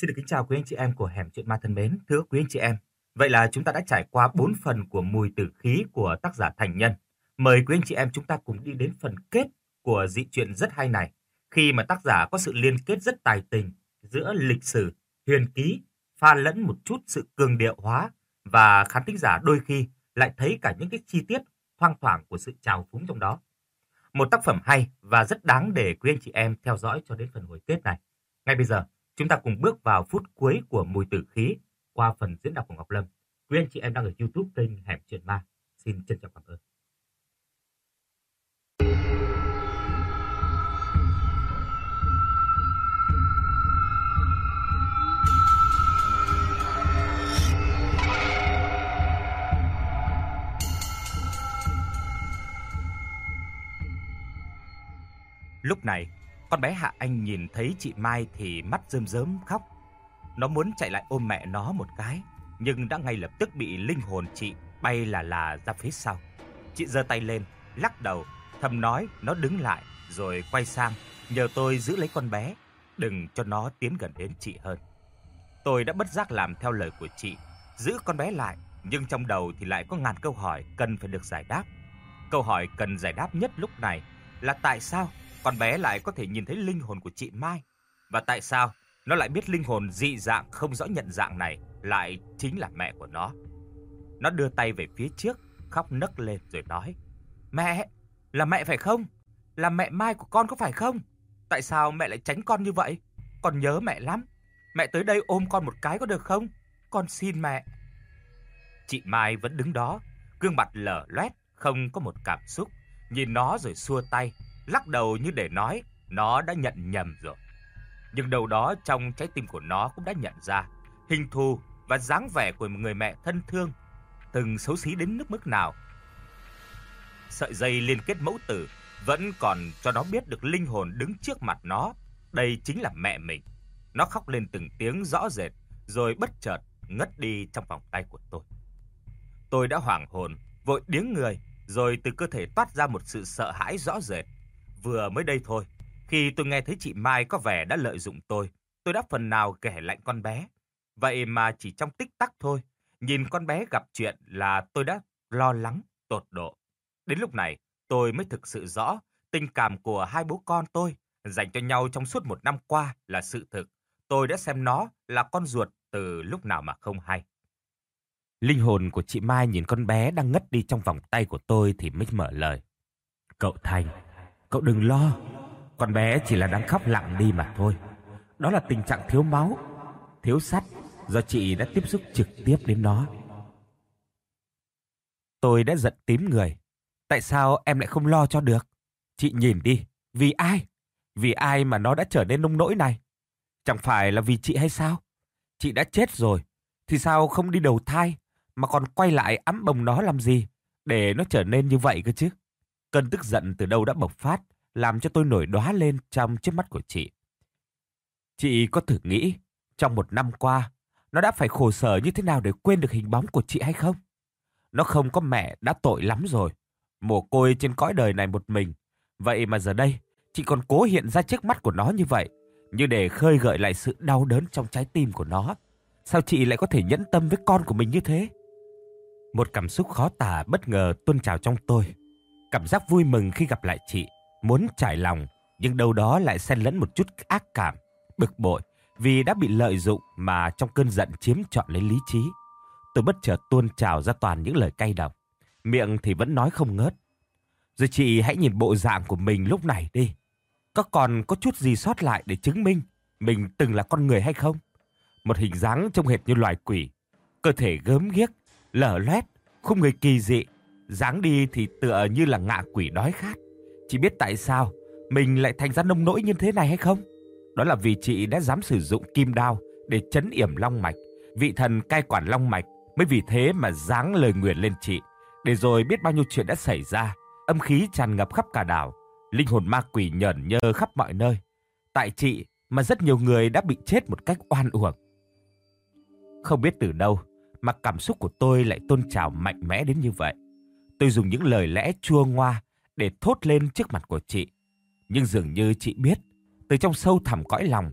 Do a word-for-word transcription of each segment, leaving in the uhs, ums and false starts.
Xin được kính chào quý anh chị em của Hẻm Chuyện Ma thân mến. Thưa quý anh chị em, vậy là chúng ta đã trải qua bốn phần của Mùi Tử Khí của tác giả Thành Nhân. Mời quý anh chị em chúng ta cùng đi đến phần kết của dị truyện rất hay này, khi mà tác giả có sự liên kết rất tài tình giữa lịch sử, huyền ký, pha lẫn một chút sự cường điệu hóa, và khán thính giả đôi khi lại thấy cả những cái chi tiết thoang thoảng của sự trào phúng trong đó. Một tác phẩm hay và rất đáng để quý anh chị em theo dõi cho đến phần hồi kết này. Ngay bây giờ, chúng ta cùng bước vào phút cuối của Mùi Tử Khí qua phần diễn đọc của Ngọc Lâm. Quý anh chị em đang ở YouTube kênh Hẻm Chuyện Ma, xin trân trọng cảm ơn. Lúc này, con bé Hạ Anh nhìn thấy chị Mai thì mắt rơm rớm khóc. Nó muốn chạy lại ôm mẹ nó một cái, nhưng đã ngay lập tức bị linh hồn chị bay là là ra phía sau. Chị giơ tay lên, lắc đầu, thầm nói nó đứng lại, rồi quay sang, nhờ tôi giữ lấy con bé, đừng cho nó tiến gần đến chị hơn. Tôi đã bất giác làm theo lời của chị, giữ con bé lại, nhưng trong đầu thì lại có ngàn câu hỏi cần phải được giải đáp. Câu hỏi cần giải đáp nhất lúc này là tại sao con bé lại có thể nhìn thấy linh hồn của chị Mai? Và tại sao nó lại biết linh hồn dị dạng không rõ nhận dạng này lại chính là mẹ của nó? Nó đưa tay về phía trước, khóc nấc lên rồi nói: Mẹ, là mẹ phải không? Là mẹ Mai của con có phải không? Tại sao mẹ lại tránh con như vậy? Con nhớ mẹ lắm. Mẹ tới đây ôm con một cái có được không? Con xin mẹ. Chị Mai vẫn đứng đó, gương mặt lở loét, không có một cảm xúc, nhìn nó rồi xua tay, lắc đầu như để nói nó đã nhận nhầm rồi. Nhưng đâu đó trong trái tim của nó cũng đã nhận ra hình thù và dáng vẻ của một người mẹ thân thương từng xấu xí đến nước mức nào. Sợi dây liên kết mẫu tử vẫn còn cho nó biết được linh hồn đứng trước mặt nó, đây chính là mẹ mình. Nó khóc lên từng tiếng rõ rệt, rồi bất chợt ngất đi trong vòng tay của tôi. Tôi đã hoảng hồn, vội điếng người, rồi từ cơ thể toát ra một sự sợ hãi rõ rệt. Vừa mới đây thôi, khi tôi nghe thấy chị Mai có vẻ đã lợi dụng tôi, tôi đã phần nào ghẻ lạnh con bé. Vậy mà chỉ trong tích tắc thôi, nhìn con bé gặp chuyện là tôi đã lo lắng tột độ. Đến lúc này, tôi mới thực sự rõ tình cảm của hai bố con tôi dành cho nhau trong suốt một năm qua là sự thực. Tôi đã xem nó là con ruột từ lúc nào mà không hay. Linh hồn của chị Mai nhìn con bé đang ngất đi trong vòng tay của tôi thì mới mở lời. Cậu Thành, cậu đừng lo. Con bé chỉ là đang khóc lặng đi mà thôi. Đó là tình trạng thiếu máu, thiếu sắt do chị đã tiếp xúc trực tiếp đến nó. Tôi đã giận tím người. Tại sao em lại không lo cho được? Chị nhìn đi, vì ai? Vì ai mà nó đã trở nên nông nỗi này? Chẳng phải là vì chị hay sao? Chị đã chết rồi, thì sao không đi đầu thai mà còn quay lại ẵm bồng nó làm gì để nó trở nên như vậy cơ chứ? Cơn tức giận từ đâu đã bộc phát, làm cho tôi nổi đoá lên trong trước mắt của chị. Chị có thử nghĩ, trong một năm qua, nó đã phải khổ sở như thế nào để quên được hình bóng của chị hay không? Nó không có mẹ đã tội lắm rồi, mồ côi trên cõi đời này một mình. Vậy mà giờ đây, chị còn cố hiện ra trước mắt của nó như vậy, như để khơi gợi lại sự đau đớn trong trái tim của nó. Sao chị lại có thể nhẫn tâm với con của mình như thế? Một cảm xúc khó tả bất ngờ tuôn trào trong tôi. Cảm giác vui mừng khi gặp lại chị, muốn trải lòng, nhưng đâu đó lại xen lẫn một chút ác cảm, bực bội vì đã bị lợi dụng mà trong cơn giận chiếm trọn lấy lý trí. Tôi bất chợt tuôn trào ra toàn những lời cay độc, miệng thì vẫn nói không ngớt. Rồi chị hãy nhìn bộ dạng của mình lúc này đi. Có còn có chút gì sót lại để chứng minh mình từng là con người hay không? Một hình dáng trông hệt như loài quỷ, cơ thể gớm ghiếc, lở loét, khung người kỳ dị, dáng đi thì tựa như là ngạ quỷ đói khát. Chị biết tại sao mình lại thành ra nông nỗi như thế này hay không? Đó là vì chị đã dám sử dụng kim đao để trấn yểm long mạch. Vị thần cai quản long mạch mới vì thế mà giáng lời nguyền lên chị. Để rồi biết bao nhiêu chuyện đã xảy ra, âm khí tràn ngập khắp cả đảo, linh hồn ma quỷ nhởn nhơ khắp mọi nơi. Tại chị mà rất nhiều người đã bị chết một cách oan uổng. Không biết từ đâu mà cảm xúc của tôi lại tôn trào mạnh mẽ đến như vậy. Tôi dùng những lời lẽ chua ngoa để thốt lên trước mặt của chị. Nhưng dường như chị biết, từ trong sâu thẳm cõi lòng,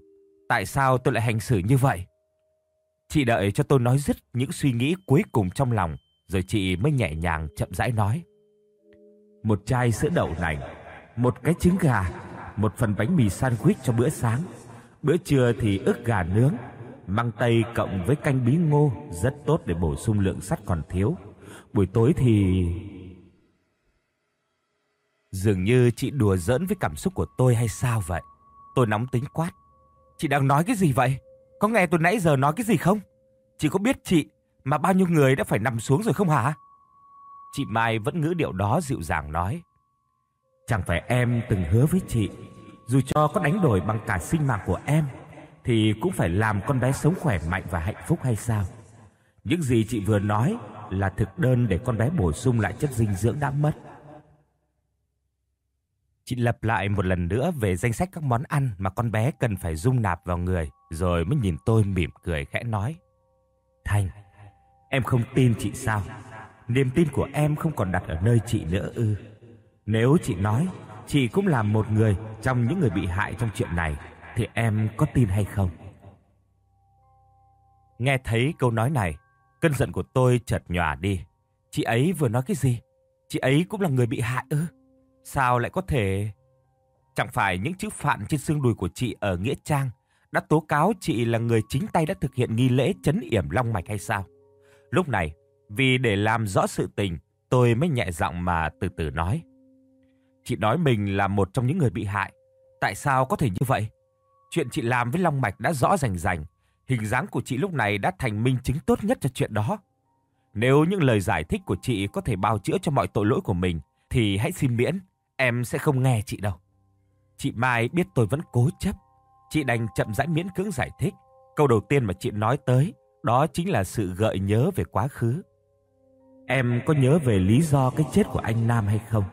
Tại sao tôi lại hành xử như vậy? Chị đợi cho tôi nói dứt những suy nghĩ cuối cùng trong lòng, rồi chị mới nhẹ nhàng chậm rãi nói. Một chai sữa đậu nành, một cái trứng gà, một phần bánh mì sandwich cho bữa sáng. Bữa trưa thì ức gà nướng, măng tây cộng với canh bí ngô rất tốt để bổ sung lượng sắt còn thiếu. Buổi tối thì... Dường như chị đùa giỡn với cảm xúc của tôi hay sao vậy? Tôi nóng tính quát. Chị đang nói cái gì vậy? Có nghe tôi nãy giờ nói cái gì không? Chị có biết chị mà bao nhiêu người đã phải nằm xuống rồi không hả? Chị Mai vẫn ngữ điệu đó dịu dàng nói. Chẳng phải em từng hứa với chị, dù cho có đánh đổi bằng cả sinh mạng của em, thì cũng phải làm con bé sống khỏe mạnh và hạnh phúc hay sao? Những gì chị vừa nói là thực đơn để con bé bổ sung lại chất dinh dưỡng đã mất. Chị lặp lại một lần nữa về danh sách các món ăn mà con bé cần phải dung nạp vào người, rồi mới nhìn tôi mỉm cười khẽ nói. Thành, em không tin chị sao? Niềm tin của em không còn đặt ở nơi chị nữa ư? Nếu chị nói chị cũng là một người trong những người bị hại trong chuyện này, thì em có tin hay không? Nghe thấy câu nói này, cơn giận của tôi chợt nhòa đi. Chị ấy vừa nói cái gì? Chị ấy cũng là người bị hại ư? Sao lại có thể? Chẳng phải những chữ phạn trên xương đùi của chị ở Nghĩa Trang đã tố cáo chị là người chính tay đã thực hiện nghi lễ trấn yểm long mạch hay sao? Lúc này, vì để làm rõ sự tình, tôi mới nhẹ giọng mà từ từ nói. Chị nói mình là một trong những người bị hại. Tại sao có thể như vậy? Chuyện chị làm với long mạch đã rõ rành rành. Hình dáng của chị lúc này đã thành minh chứng tốt nhất cho chuyện đó. Nếu những lời giải thích của chị có thể bào chữa cho mọi tội lỗi của mình, thì hãy xin miễn, em sẽ không nghe chị đâu. Chị Mai biết tôi vẫn cố chấp. Chị đành chậm rãi miễn cưỡng giải thích. Câu đầu tiên mà chị nói tới, đó chính là sự gợi nhớ về quá khứ. Em có nhớ về lý do cái chết của anh Nam hay không?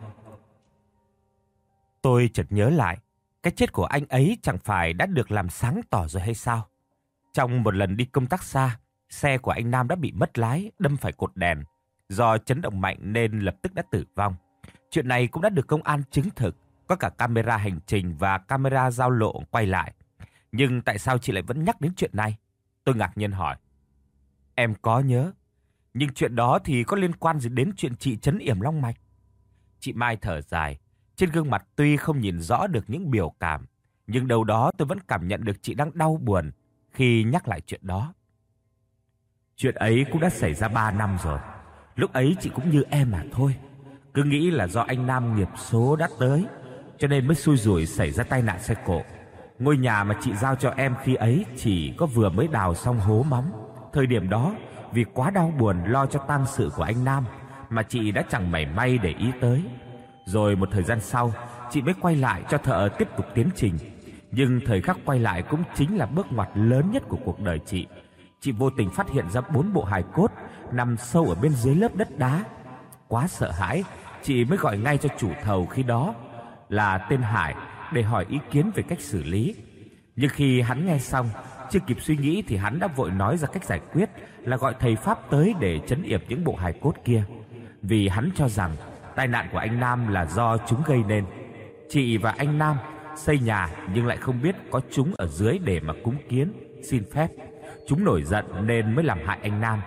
Tôi chợt nhớ lại, cái chết của anh ấy chẳng phải đã được làm sáng tỏ rồi hay sao? Trong một lần đi công tác xa, xe của anh Nam đã bị mất lái, đâm phải cột đèn. Do chấn động mạnh nên lập tức đã tử vong. Chuyện này cũng đã được công an chứng thực, có cả camera hành trình và camera giao lộ quay lại. Nhưng tại sao chị lại vẫn nhắc đến chuyện này? Tôi ngạc nhiên hỏi. Em có nhớ, nhưng chuyện đó thì có liên quan gì đến chuyện chị trấn yểm long mạch? Chị Mai thở dài, trên gương mặt tuy không nhìn rõ được những biểu cảm, nhưng đâu đó tôi vẫn cảm nhận được chị đang đau buồn khi nhắc lại chuyện đó. Chuyện ấy cũng đã xảy ra ba năm rồi. Lúc ấy chị cũng như em mà thôi. Cứ nghĩ là do anh Nam nghiệp số đã tới, cho nên mới xui rủi xảy ra tai nạn xe cộ. Ngôi nhà mà chị giao cho em khi ấy chỉ có vừa mới đào xong hố móng. Thời điểm đó, vì quá đau buồn lo cho tang sự của anh Nam mà chị đã chẳng mảy may để ý tới. Rồi một thời gian sau, chị mới quay lại cho thợ tiếp tục tiến trình. Nhưng thời khắc quay lại cũng chính là bước ngoặt lớn nhất của cuộc đời chị. Chị vô tình phát hiện ra bốn bộ hài cốt nằm sâu ở bên dưới lớp đất đá. Quá sợ hãi, chị mới gọi ngay cho chủ thầu khi đó là tên Hải để hỏi ý kiến về cách xử lý. Nhưng khi hắn nghe xong, chưa kịp suy nghĩ thì hắn đã vội nói ra cách giải quyết là gọi thầy Pháp tới để trấn yểm những bộ hài cốt kia. Vì hắn cho rằng tai nạn của anh Nam là do chúng gây nên. Chị và anh Nam xây nhà nhưng lại không biết có chúng ở dưới để mà cúng kiến, xin phép. Chúng nổi giận nên mới làm hại anh Nam,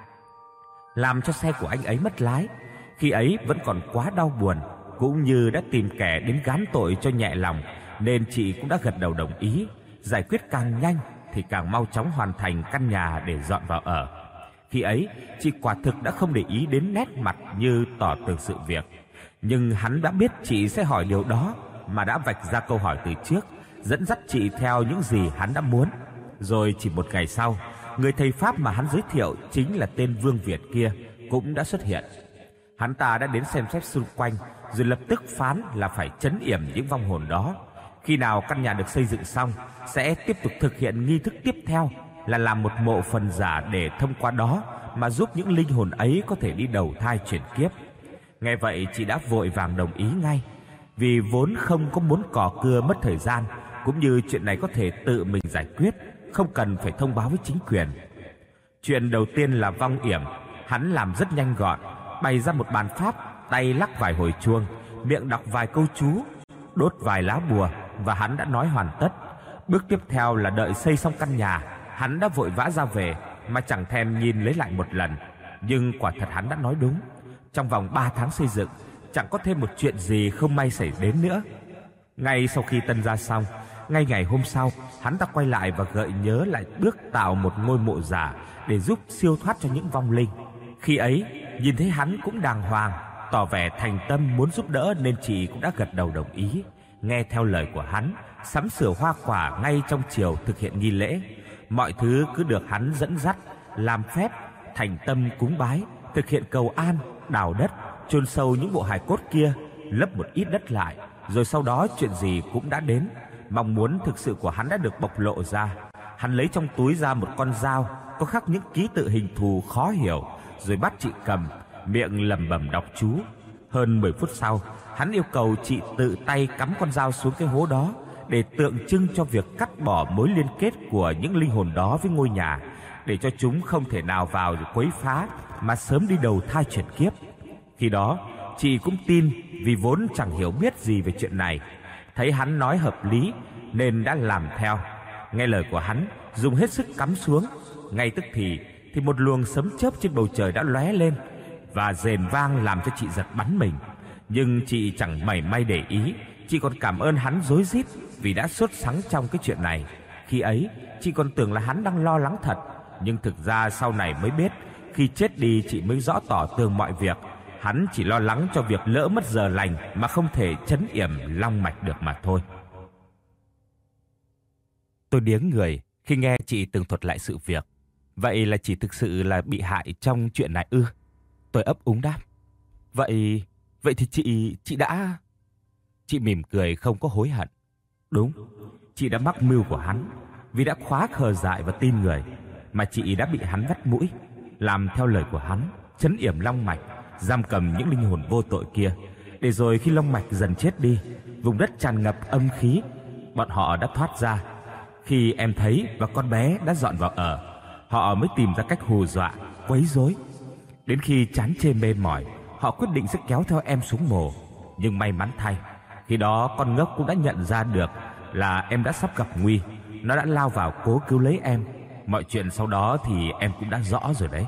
làm cho xe của anh ấy mất lái. Khi ấy vẫn còn quá đau buồn, cũng như đã tìm kẻ đến gán tội cho nhẹ lòng, nên chị cũng đã gật đầu đồng ý. Giải quyết càng nhanh thì càng mau chóng hoàn thành căn nhà để dọn vào ở. Khi ấy, chị quả thực đã không để ý đến nét mặt như tỏ tường sự việc. Nhưng hắn đã biết chị sẽ hỏi điều đó mà đã vạch ra câu hỏi từ trước, dẫn dắt chị theo những gì hắn đã muốn. Rồi chỉ một ngày sau, người thầy Pháp mà hắn giới thiệu chính là tên Vương Việt kia cũng đã xuất hiện. Hắn ta đã đến xem xét xung quanh, rồi lập tức phán là phải trấn yểm những vong hồn đó. Khi nào căn nhà được xây dựng xong, sẽ tiếp tục thực hiện nghi thức tiếp theo là làm một mộ phần giả để thông qua đó mà giúp những linh hồn ấy có thể đi đầu thai chuyển kiếp. Nghe vậy chị đã vội vàng đồng ý ngay, vì vốn không có muốn cò cưa mất thời gian, cũng như chuyện này có thể tự mình giải quyết, không cần phải thông báo với chính quyền. Chuyện đầu tiên là vong yểm, hắn làm rất nhanh gọn, bày ra một bàn pháp, tay lắc vài hồi chuông, miệng đọc vài câu chú, đốt vài lá bùa và hắn đã nói hoàn tất. Bước tiếp theo là đợi xây xong căn nhà, hắn đã vội vã ra về mà chẳng thèm nhìn lấy lại một lần. Nhưng quả thật hắn đã nói đúng. Trong vòng ba tháng xây dựng, chẳng có thêm một chuyện gì không may xảy đến nữa. Ngay sau khi tân gia xong, ngay ngày hôm sau, hắn ta quay lại và gợi nhớ lại bước tạo một ngôi mộ giả để giúp siêu thoát cho những vong linh. Khi ấy, nhìn thấy hắn cũng đàng hoàng, tỏ vẻ thành tâm muốn giúp đỡ nên chị cũng đã gật đầu đồng ý, nghe theo lời của hắn, sắm sửa hoa quả ngay trong chiều thực hiện nghi lễ. Mọi thứ cứ được hắn dẫn dắt, làm phép, thành tâm cúng bái, thực hiện cầu an, đào đất, chôn sâu những bộ hài cốt kia, lấp một ít đất lại, rồi sau đó chuyện gì cũng đã đến. Mong muốn thực sự của hắn đã được bộc lộ ra. Hắn lấy trong túi ra một con dao có khắc những ký tự hình thù khó hiểu, rồi bắt chị cầm, miệng lẩm bẩm đọc chú. Hơn mười phút sau, hắn yêu cầu chị tự tay cắm con dao xuống cái hố đó để tượng trưng cho việc cắt bỏ mối liên kết của những linh hồn đó với ngôi nhà, để cho chúng không thể nào vào để quấy phá mà sớm đi đầu thai chuyển kiếp. Khi đó, chị cũng tin vì vốn chẳng hiểu biết gì về chuyện này. Thấy hắn nói hợp lý nên đã làm theo. Nghe lời của hắn, dùng hết sức cắm xuống. Ngay tức thì thì một luồng sấm chớp trên bầu trời đã lóe lên và rền vang làm cho chị giật bắn mình. Nhưng chị chẳng mảy may để ý, chị còn cảm ơn hắn rối rít vì đã sốt sắng trong cái chuyện này. Khi ấy, chị còn tưởng là hắn đang lo lắng thật, nhưng thực ra sau này mới biết, khi chết đi chị mới rõ tỏ tường mọi việc. Hắn chỉ lo lắng cho việc lỡ mất giờ lành mà không thể trấn yểm long mạch được mà thôi. Tôi điếng người khi nghe chị tường thuật lại sự việc. Vậy là chị thực sự là bị hại trong chuyện này ư? Tôi ấp úng đáp. Vậy, vậy thì chị, chị đã... Chị mỉm cười không có hối hận. Đúng, chị đã mắc mưu của hắn. Vì đã quá khờ dại và tin người, mà chị đã bị hắn vắt mũi, làm theo lời của hắn, trấn yểm long mạch, giam cầm những linh hồn vô tội kia. Để rồi khi long mạch dần chết đi, vùng đất tràn ngập âm khí, bọn họ đã thoát ra. Khi em thấy và con bé đã dọn vào ở, họ mới tìm ra cách hù dọa, quấy rối. Đến khi chán chê mê mỏi, họ quyết định sẽ kéo theo em xuống mồ. Nhưng may mắn thay, khi đó con ngốc cũng đã nhận ra được là em đã sắp gặp nguy. Nó đã lao vào cố cứu lấy em. Mọi chuyện sau đó thì em cũng đã rõ rồi đấy.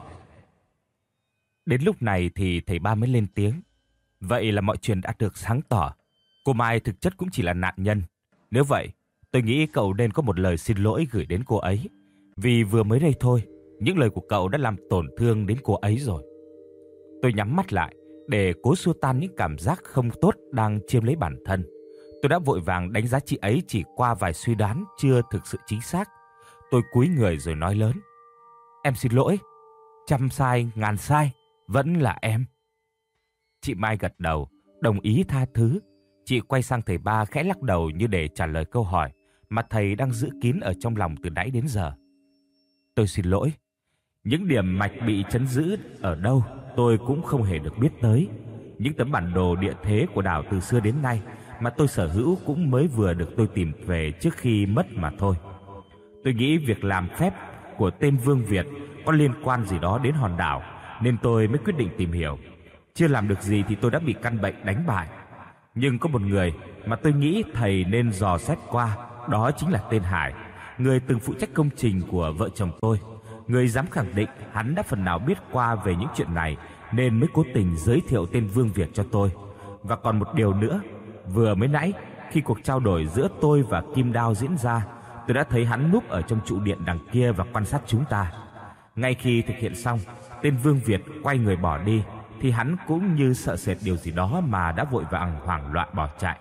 Đến lúc này thì thầy ba mới lên tiếng. Vậy là mọi chuyện đã được sáng tỏ. Cô Mai thực chất cũng chỉ là nạn nhân. Nếu vậy, tôi nghĩ cậu nên có một lời xin lỗi gửi đến cô ấy. Vì vừa mới đây thôi, những lời của cậu đã làm tổn thương đến cô ấy rồi. Tôi nhắm mắt lại để cố xua tan những cảm giác không tốt đang chiếm lấy bản thân. Tôi đã vội vàng đánh giá chị ấy chỉ qua vài suy đoán chưa thực sự chính xác. Tôi cúi người rồi nói lớn. Em xin lỗi. Trăm sai, ngàn sai, vẫn là em. Chị Mai gật đầu, đồng ý tha thứ. Chị quay sang thầy ba khẽ lắc đầu như để trả lời câu hỏi mà thầy đang giữ kín ở trong lòng từ nãy đến giờ. Tôi xin lỗi. Những điểm mạch bị trấn giữ ở đâu tôi cũng không hề được biết tới. Những tấm bản đồ địa thế của đảo từ xưa đến nay mà tôi sở hữu cũng mới vừa được tôi tìm về trước khi mất mà thôi. Tôi nghĩ việc làm phép của tên Vương Việt có liên quan gì đó đến hòn đảo, nên tôi mới quyết định tìm hiểu. Chưa làm được gì thì tôi đã bị căn bệnh đánh bại. Nhưng có một người mà tôi nghĩ thầy nên dò xét qua, đó chính là tên Hải, người từng phụ trách công trình của vợ chồng tôi. Người dám khẳng định hắn đã phần nào biết qua về những chuyện này nên mới cố tình giới thiệu tên Vương Việt cho tôi. Và còn một điều nữa, vừa mới nãy khi cuộc trao đổi giữa tôi và Kim Đao diễn ra, tôi đã thấy hắn núp ở trong trụ điện đằng kia và quan sát chúng ta. Ngay khi thực hiện xong, tên Vương Việt quay người bỏ đi thì hắn cũng như sợ sệt điều gì đó mà đã vội vàng hoảng loạn bỏ chạy.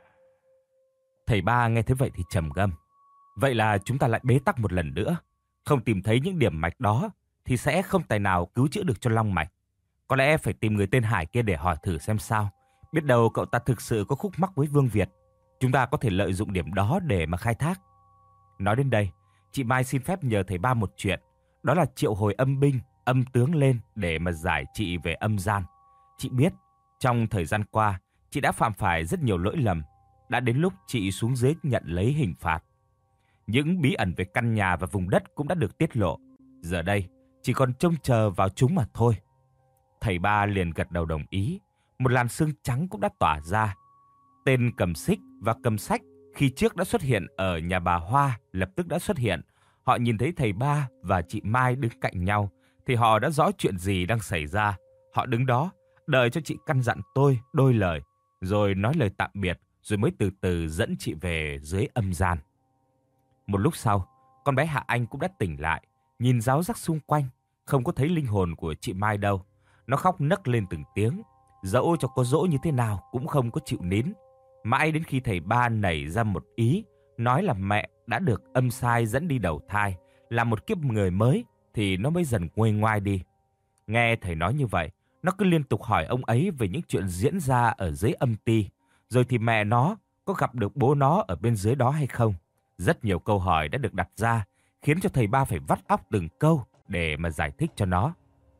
Thầy ba nghe thế vậy thì trầm ngâm. Vậy là chúng ta lại bế tắc một lần nữa. Không tìm thấy những điểm mạch đó thì sẽ không tài nào cứu chữa được cho long mạch. Có lẽ phải tìm người tên Hải kia để hỏi thử xem sao. Biết đâu cậu ta thực sự có khúc mắc với Vương Việt. Chúng ta có thể lợi dụng điểm đó để mà khai thác. Nói đến đây, chị Mai xin phép nhờ thầy ba một chuyện. Đó là triệu hồi âm binh, âm tướng lên để mà giải chị về âm gian. Chị biết, trong thời gian qua, chị đã phạm phải rất nhiều lỗi lầm. Đã đến lúc chị xuống dưới nhận lấy hình phạt. Những bí ẩn về căn nhà và vùng đất cũng đã được tiết lộ. Giờ đây, chỉ còn trông chờ vào chúng mà thôi. Thầy ba liền gật đầu đồng ý. Một làn sương trắng cũng đã tỏa ra. Tên cầm xích và cầm sách khi trước đã xuất hiện ở nhà bà Hoa lập tức đã xuất hiện. Họ nhìn thấy thầy Ba và chị Mai đứng cạnh nhau thì họ đã rõ chuyện gì đang xảy ra. Họ đứng đó, đợi cho chị căn dặn tôi đôi lời, rồi nói lời tạm biệt, rồi mới từ từ dẫn chị về dưới âm gian. Một lúc sau, con bé Hạ Anh cũng đã tỉnh lại, nhìn ráo rắc xung quanh, không có thấy linh hồn của chị Mai đâu. Nó khóc nấc lên từng tiếng, dẫu cho có dỗ như thế nào cũng không có chịu nín. Mãi đến khi thầy Ba nảy ra một ý, nói là mẹ đã được âm sai dẫn đi đầu thai, là một kiếp người mới, thì nó mới dần nguôi ngoai đi. Nghe thầy nói như vậy, nó cứ liên tục hỏi ông ấy về những chuyện diễn ra ở dưới âm ti, rồi thì mẹ nó có gặp được bố nó ở bên dưới đó hay không. Rất nhiều câu hỏi đã được đặt ra, khiến cho thầy Ba phải vắt óc từng câu để mà giải thích cho nó.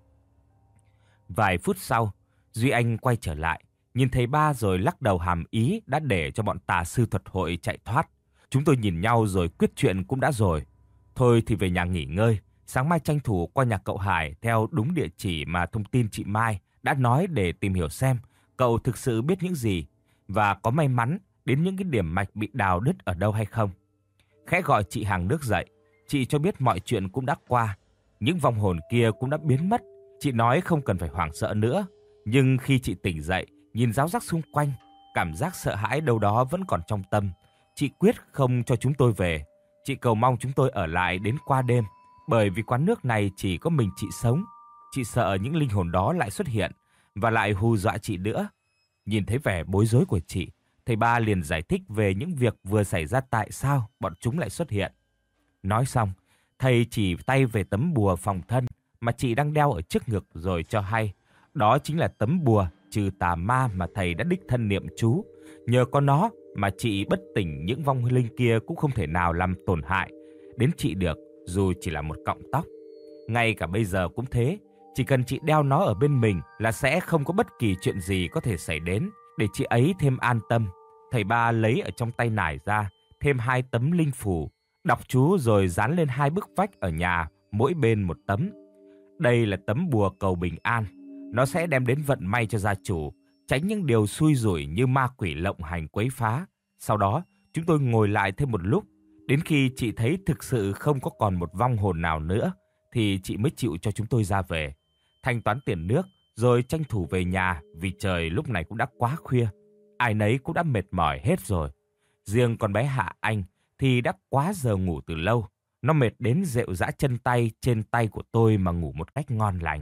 Vài phút sau, Duy Anh quay trở lại, nhìn thầy Ba rồi lắc đầu hàm ý đã để cho bọn tà sư thuật hội chạy thoát. Chúng tôi nhìn nhau rồi quyết chuyện cũng đã rồi. Thôi thì về nhà nghỉ ngơi, sáng mai tranh thủ qua nhà cậu Hải theo đúng địa chỉ mà thông tin chị Mai đã nói để tìm hiểu xem cậu thực sự biết những gì và có may mắn đến những cái điểm mạch bị đào đứt ở đâu hay không. Khẽ gọi chị hàng nước dậy, chị cho biết mọi chuyện cũng đã qua. Những vong hồn kia cũng đã biến mất. Chị nói không cần phải hoảng sợ nữa. Nhưng khi chị tỉnh dậy, nhìn ráo rắc xung quanh, cảm giác sợ hãi đâu đó vẫn còn trong tâm. Chị quyết không cho chúng tôi về. Chị cầu mong chúng tôi ở lại đến qua đêm, bởi vì quán nước này chỉ có mình chị sống. Chị sợ những linh hồn đó lại xuất hiện và lại hù dọa chị nữa. Nhìn thấy vẻ bối rối của chị, thầy Ba liền giải thích về những việc vừa xảy ra tại sao bọn chúng lại xuất hiện. Nói xong, thầy chỉ tay về tấm bùa phòng thân mà chị đang đeo ở trước ngực rồi cho hay. Đó chính là tấm bùa trừ tà ma mà thầy đã đích thân niệm chú. Nhờ có nó mà chị bất tỉnh, những vong linh kia cũng không thể nào làm tổn hại đến chị được, dù chỉ là một cọng tóc. Ngay cả bây giờ cũng thế, chỉ cần chị đeo nó ở bên mình là sẽ không có bất kỳ chuyện gì có thể xảy đến, để chị ấy thêm an tâm. Thầy Ba lấy ở trong tay nải ra thêm hai tấm linh phù, đọc chú rồi dán lên hai bức vách ở nhà, mỗi bên một tấm. Đây là tấm bùa cầu bình an. Nó sẽ đem đến vận may cho gia chủ, tránh những điều xui rủi như ma quỷ lộng hành quấy phá. Sau đó, chúng tôi ngồi lại thêm một lúc, đến khi chị thấy thực sự không có còn một vong hồn nào nữa, thì chị mới chịu cho chúng tôi ra về. Thanh toán tiền nước, rồi tranh thủ về nhà vì trời lúc này cũng đã quá khuya. Ai nấy cũng đã mệt mỏi hết rồi. Riêng con bé Hạ Anh thì đã quá giờ ngủ từ lâu. Nó mệt đến rệu rã chân tay trên tay của tôi mà ngủ một cách ngon lành.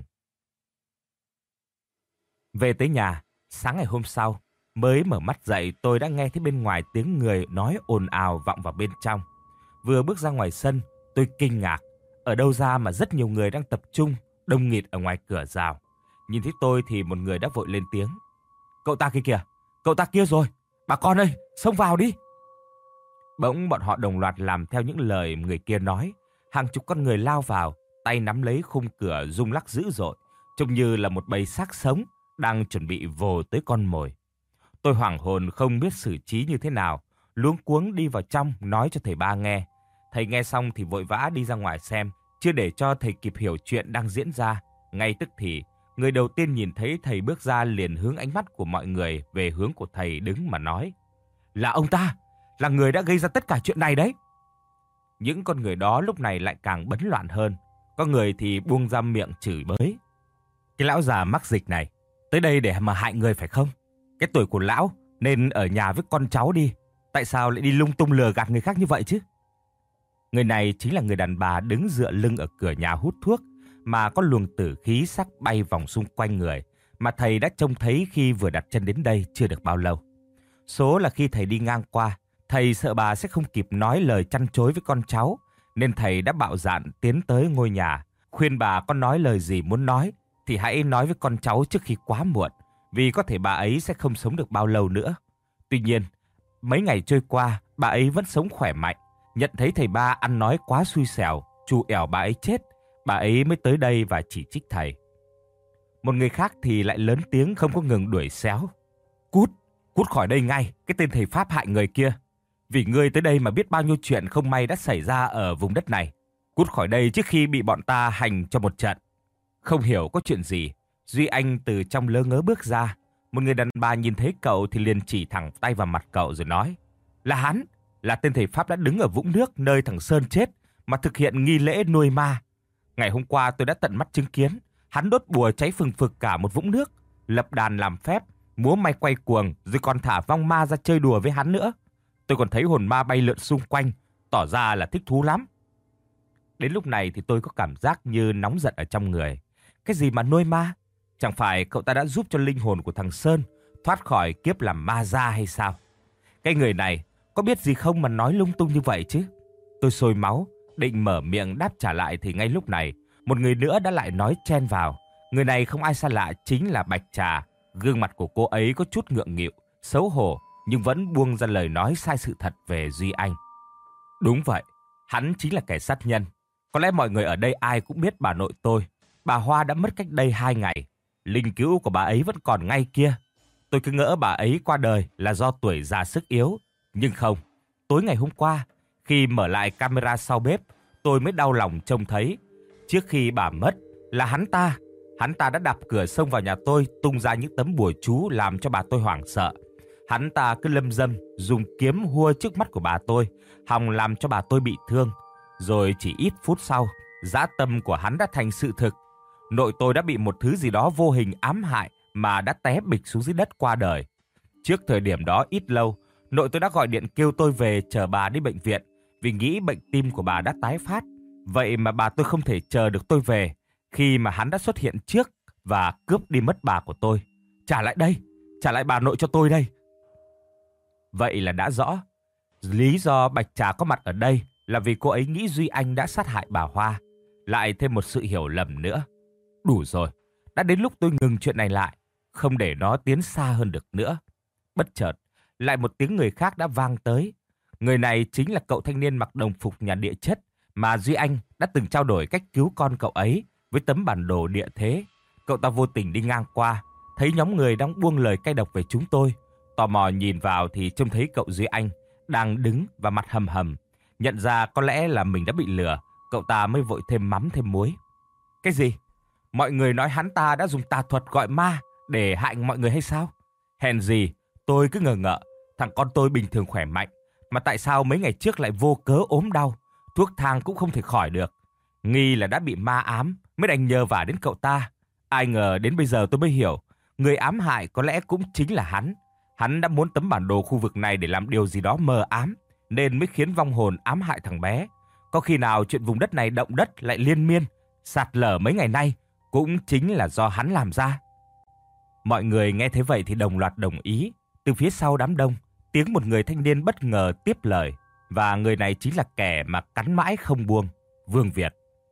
Về tới nhà, sáng ngày hôm sau, mới mở mắt dậy tôi đã nghe thấy bên ngoài tiếng người nói ồn ào vọng vào bên trong. Vừa bước ra ngoài sân, tôi kinh ngạc. Ở đâu ra mà rất nhiều người đang tập trung, đông nghịt ở ngoài cửa rào. Nhìn thấy tôi thì một người đã vội lên tiếng. Cậu ta kia kìa, cậu ta kia rồi, bà con ơi, xông vào đi. Bỗng bọn họ đồng loạt làm theo những lời người kia nói. Hàng chục con người lao vào, tay nắm lấy khung cửa rung lắc dữ dội, trông như là một bầy xác sống đang chuẩn bị vồ tới con mồi. Tôi hoảng hồn không biết xử trí như thế nào, luống cuống đi vào trong nói cho thầy Ba nghe. Thầy nghe xong thì vội vã đi ra ngoài xem, chưa để cho thầy kịp hiểu chuyện đang diễn ra. Ngay tức thì, người đầu tiên nhìn thấy thầy bước ra liền hướng ánh mắt của mọi người về hướng của thầy đứng mà nói. Là ông ta, là người đã gây ra tất cả chuyện này đấy. Những con người đó lúc này lại càng bấn loạn hơn. Có người thì buông ra miệng chửi bới. Cái lão già mắc dịch này, tới đây để mà hại người phải không? Cái tuổi của lão nên ở nhà với con cháu đi. Tại sao lại đi lung tung lừa gạt người khác như vậy chứ? Người này chính là người đàn bà đứng dựa lưng ở cửa nhà hút thuốc, mà có luồng tử khí sắc bay vòng xung quanh người, mà thầy đã trông thấy khi vừa đặt chân đến đây chưa được bao lâu. Số là khi thầy đi ngang qua, thầy sợ bà sẽ không kịp nói lời chăn chối với con cháu, nên thầy đã bạo dạn tiến tới ngôi nhà, khuyên bà có nói lời gì muốn nói thì hãy nói với con cháu trước khi quá muộn, vì có thể bà ấy sẽ không sống được bao lâu nữa. Tuy nhiên, mấy ngày trôi qua, bà ấy vẫn sống khỏe mạnh. Nhận thấy thầy Ba ăn nói quá xui xẻo, trù ẻo bà ấy chết, bà ấy mới tới đây và chỉ trích thầy. Một người khác thì lại lớn tiếng không có ngừng đuổi xéo. Cút, cút khỏi đây ngay, cái tên thầy Pháp hại người kia. Vì ngươi tới đây mà biết bao nhiêu chuyện không may đã xảy ra ở vùng đất này. Cút khỏi đây trước khi bị bọn ta hành cho một trận. Không hiểu có chuyện gì, Duy Anh từ trong lơ ngớ bước ra. Một người đàn bà nhìn thấy cậu thì liền chỉ thẳng tay vào mặt cậu rồi nói. Là hắn, là tên thầy Pháp đã đứng ở vũng nước nơi thằng Sơn chết mà thực hiện nghi lễ nuôi ma. Ngày hôm qua tôi đã tận mắt chứng kiến hắn đốt bùa cháy phừng phực cả một vũng nước, lập đàn làm phép, múa may quay cuồng, rồi còn thả vong ma ra chơi đùa với hắn nữa. Tôi còn thấy hồn ma bay lượn xung quanh, tỏ ra là thích thú lắm. Đến lúc này thì tôi có cảm giác như nóng giận ở trong người. Cái gì mà nuôi ma? Chẳng phải cậu ta đã giúp cho linh hồn của thằng Sơn thoát khỏi kiếp làm ma da hay sao? Cái người này có biết gì không mà nói lung tung như vậy chứ? Tôi sôi máu, định mở miệng đáp trả lại thì ngay lúc này, một người nữa đã lại nói chen vào. Người này không ai xa lạ, chính là Bạch Trà. Gương mặt của cô ấy có chút ngượng nghịu, xấu hổ, nhưng vẫn buông ra lời nói sai sự thật về Duy Anh. Đúng vậy, hắn chính là kẻ sát nhân. Có lẽ mọi người ở đây ai cũng biết bà nội tôi. Bà Hoa đã mất cách đây hai ngày. Linh cữu của bà ấy vẫn còn ngay kia. Tôi cứ ngỡ bà ấy qua đời là do tuổi già sức yếu. Nhưng không, tối ngày hôm qua, khi mở lại camera sau bếp, tôi mới đau lòng trông thấy. Trước khi bà mất là hắn ta. Hắn ta đã đạp cửa xông vào nhà tôi, tung ra những tấm bùa chú làm cho bà tôi hoảng sợ. Hắn ta cứ lâm dâm, dùng kiếm hua trước mắt của bà tôi, hòng làm cho bà tôi bị thương. Rồi chỉ ít phút sau, dã tâm của hắn đã thành sự thực. Nội tôi đã bị một thứ gì đó vô hình ám hại mà đã té bịch xuống dưới đất qua đời. Trước thời điểm đó ít lâu, nội tôi đã gọi điện kêu tôi về chở bà đi bệnh viện vì nghĩ bệnh tim của bà đã tái phát. Vậy mà bà tôi không thể chờ được tôi về khi mà hắn đã xuất hiện trước và cướp đi mất bà của tôi. Trả lại đây, trả lại bà nội cho tôi đây. Vậy là đã rõ. Lý do Bạch Trà có mặt ở đây là vì cô ấy nghĩ Duy Anh đã sát hại bà Hoa. Lại thêm một sự hiểu lầm nữa. Đủ rồi, đã đến lúc tôi ngừng chuyện này lại, không để nó tiến xa hơn được nữa. Bất chợt, lại một tiếng người khác đã vang tới. Người này chính là cậu thanh niên mặc đồng phục nhà địa chất mà Duy Anh đã từng trao đổi cách cứu con cậu ấy với tấm bản đồ địa thế. Cậu ta vô tình đi ngang qua, thấy nhóm người đang buông lời cay độc về chúng tôi. Tò mò nhìn vào thì trông thấy cậu Duy Anh đang đứng và mặt hầm hầm. Nhận ra có lẽ là mình đã bị lừa, cậu ta mới vội thêm mắm thêm muối. Cái gì? Mọi người nói hắn ta đã dùng tà thuật gọi ma để hại mọi người hay sao? Hèn gì, tôi cứ ngờ ngợ, thằng con tôi bình thường khỏe mạnh, mà tại sao mấy ngày trước lại vô cớ ốm đau, thuốc thang cũng không thể khỏi được. Nghi là đã bị ma ám, mới đành nhờ vả đến cậu ta. Ai ngờ đến bây giờ tôi mới hiểu, người ám hại có lẽ cũng chính là hắn. Hắn đã muốn tấm bản đồ khu vực này để làm điều gì đó mờ ám, nên mới khiến vong hồn ám hại thằng bé. Có khi nào chuyện vùng đất này động đất lại liên miên, sạt lở mấy ngày nay cũng chính là do hắn làm ra. Mọi người nghe thế vậy thì đồng loạt đồng ý. Từ phía sau đám đông, tiếng một người thanh niên bất ngờ tiếp lời. Và người này chính là kẻ mà cắn mãi không buông, Vương Việt.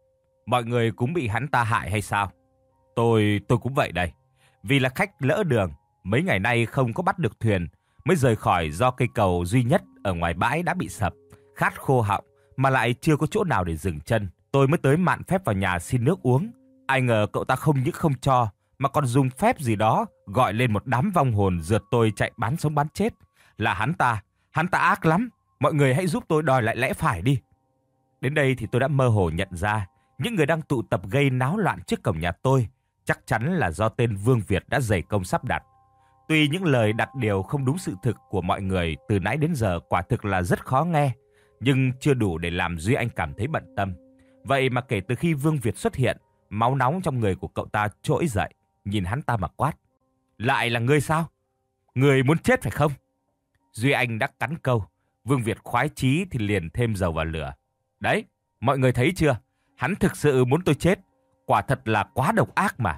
Mọi người cũng bị hắn ta hại hay sao? Tôi, tôi cũng vậy đây. Vì là khách lỡ đường, mấy ngày nay không có bắt được thuyền, mới rời khỏi do cây cầu duy nhất ở ngoài bãi đã bị sập, khát khô họng mà lại chưa có chỗ nào để dừng chân. Tôi mới tới mạn phép vào nhà xin nước uống. Ai ngờ cậu ta không những không cho, mà còn dùng phép gì đó gọi lên một đám vong hồn rượt tôi chạy bán sống bán chết. Là hắn ta, hắn ta ác lắm. Mọi người hãy giúp tôi đòi lại lẽ phải đi. Đến đây thì tôi đã mơ hồ nhận ra, những người đang tụ tập gây náo loạn trước cổng nhà tôi chắc chắn là do tên Vương Việt đã dày công sắp đặt. Tuy những lời đặt điều không đúng sự thực của mọi người từ nãy đến giờ quả thực là rất khó nghe, nhưng chưa đủ để làm Duy Anh cảm thấy bận tâm. Vậy mà kể từ khi Vương Việt xuất hiện, máu nóng trong người của cậu ta trỗi dậy, nhìn hắn ta mà quát. Lại là ngươi sao? Ngươi muốn chết phải không? Duy Anh đã cắn câu, Vương Việt khoái chí thì liền thêm dầu vào lửa. Đấy, mọi người thấy chưa? Hắn thực sự muốn tôi chết. Quả thật là quá độc ác mà.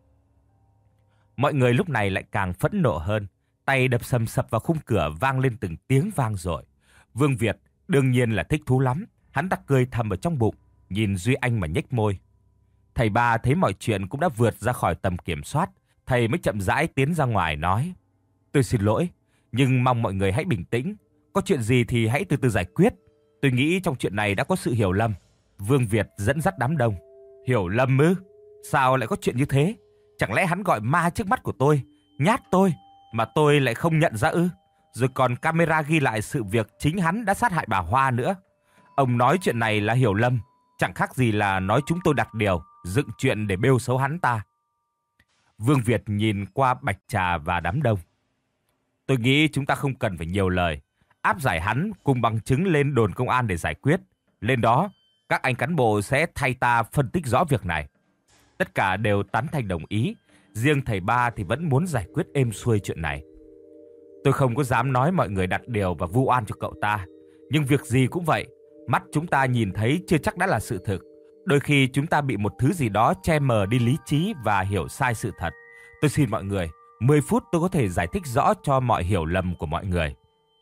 Mọi người lúc này lại càng phẫn nộ hơn. Tay đập sầm sập vào khung cửa vang lên từng tiếng vang dội. Vương Việt đương nhiên là thích thú lắm. Hắn ta cười thầm ở trong bụng, nhìn Duy Anh mà nhếch môi. Thầy ba thấy mọi chuyện cũng đã vượt ra khỏi tầm kiểm soát. Thầy mới chậm rãi tiến ra ngoài nói. Tôi xin lỗi, nhưng mong mọi người hãy bình tĩnh. Có chuyện gì thì hãy từ từ giải quyết. Tôi nghĩ trong chuyện này đã có sự hiểu lầm. Vương Việt dẫn dắt đám đông. Hiểu lầm ư? Sao lại có chuyện như thế? Chẳng lẽ hắn gọi ma trước mắt của tôi, nhát tôi, mà tôi lại không nhận ra ư? Rồi còn camera ghi lại sự việc chính hắn đã sát hại bà Hoa nữa. Ông nói chuyện này là hiểu lầm, chẳng khác gì là nói chúng tôi đặt điều, dựng chuyện để bêu xấu hắn ta. Vương Việt nhìn qua Bạch Trà và đám đông. Tôi nghĩ chúng ta không cần phải nhiều lời. áp giải hắn cùng bằng chứng lên đồn công an để giải quyết. Lên đó, các anh cán bộ sẽ thay ta phân tích rõ việc này. Tất cả đều tán thành đồng ý. Riêng thầy Ba thì vẫn muốn giải quyết êm xuôi chuyện này. Tôi không có dám nói mọi người đặt điều và vu oan cho cậu ta. Nhưng việc gì cũng vậy. Mắt chúng ta nhìn thấy chưa chắc đã là sự thực. Đôi khi chúng ta bị một thứ gì đó che mờ đi lý trí và hiểu sai sự thật. Tôi xin mọi người, mười phút tôi có thể giải thích rõ cho mọi hiểu lầm của mọi người.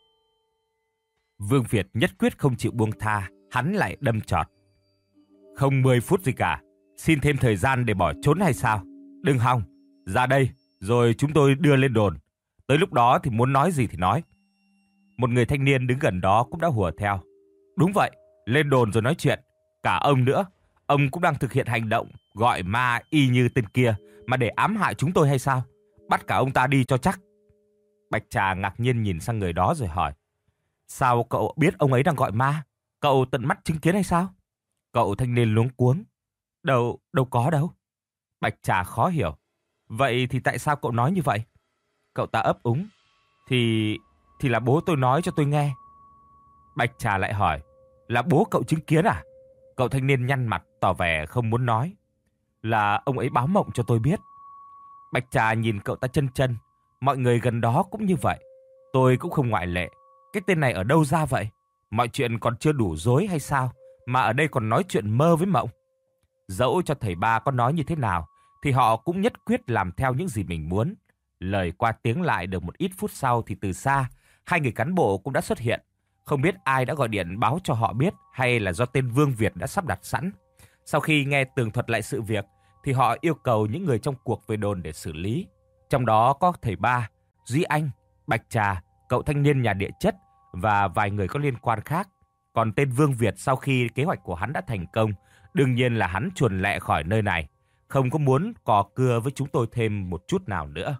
Vương Việt nhất quyết không chịu buông tha. Hắn lại đâm chọt. Không mười phút gì cả. Xin thêm thời gian để bỏ trốn hay sao? Đừng hòng. Ra đây, rồi chúng tôi đưa lên đồn. Tới lúc đó thì muốn nói gì thì nói. Một người thanh niên đứng gần đó cũng đã hùa theo. Đúng vậy, lên đồn rồi nói chuyện. Cả ông nữa. Ông cũng đang thực hiện hành động gọi ma y như tên kia mà để ám hại chúng tôi hay sao? Bắt cả ông ta đi cho chắc. Bạch Trà ngạc nhiên nhìn sang người đó rồi hỏi. Sao cậu biết ông ấy đang gọi ma? Cậu tận mắt chứng kiến hay sao? Cậu thanh niên luống cuống. Đâu, đâu có đâu. Bạch Trà khó hiểu. Vậy thì tại sao cậu nói như vậy? Cậu ta ấp úng. Thì... thì là bố tôi nói cho tôi nghe. Bạch Trà lại hỏi. Là bố cậu chứng kiến à? Cậu thanh niên nhăn mặt tỏ vẻ không muốn nói. Là ông ấy báo mộng cho tôi biết. Bạch Trà nhìn cậu ta chân chân. Mọi người gần đó cũng như vậy. Tôi cũng không ngoại lệ. Cái tên này ở đâu ra vậy? Mọi chuyện còn chưa đủ dối hay sao? Mà ở đây còn nói chuyện mơ với mộng. Dẫu cho thầy Ba có nói như thế nào thì họ cũng nhất quyết làm theo những gì mình muốn. Lời qua tiếng lại được một ít phút sau thì từ xa, hai người cán bộ cũng đã xuất hiện. Không biết ai đã gọi điện báo cho họ biết hay là do tên Vương Việt đã sắp đặt sẵn. Sau khi nghe tường thuật lại sự việc thì họ yêu cầu những người trong cuộc về đồn để xử lý. Trong đó có thầy Ba, Duy Anh, Bạch Trà, cậu thanh niên nhà địa chất và vài người có liên quan khác. Còn tên Vương Việt sau khi kế hoạch của hắn đã thành công, đương nhiên là hắn chuồn lẹ khỏi nơi này, không có muốn cò cưa với chúng tôi thêm một chút nào nữa.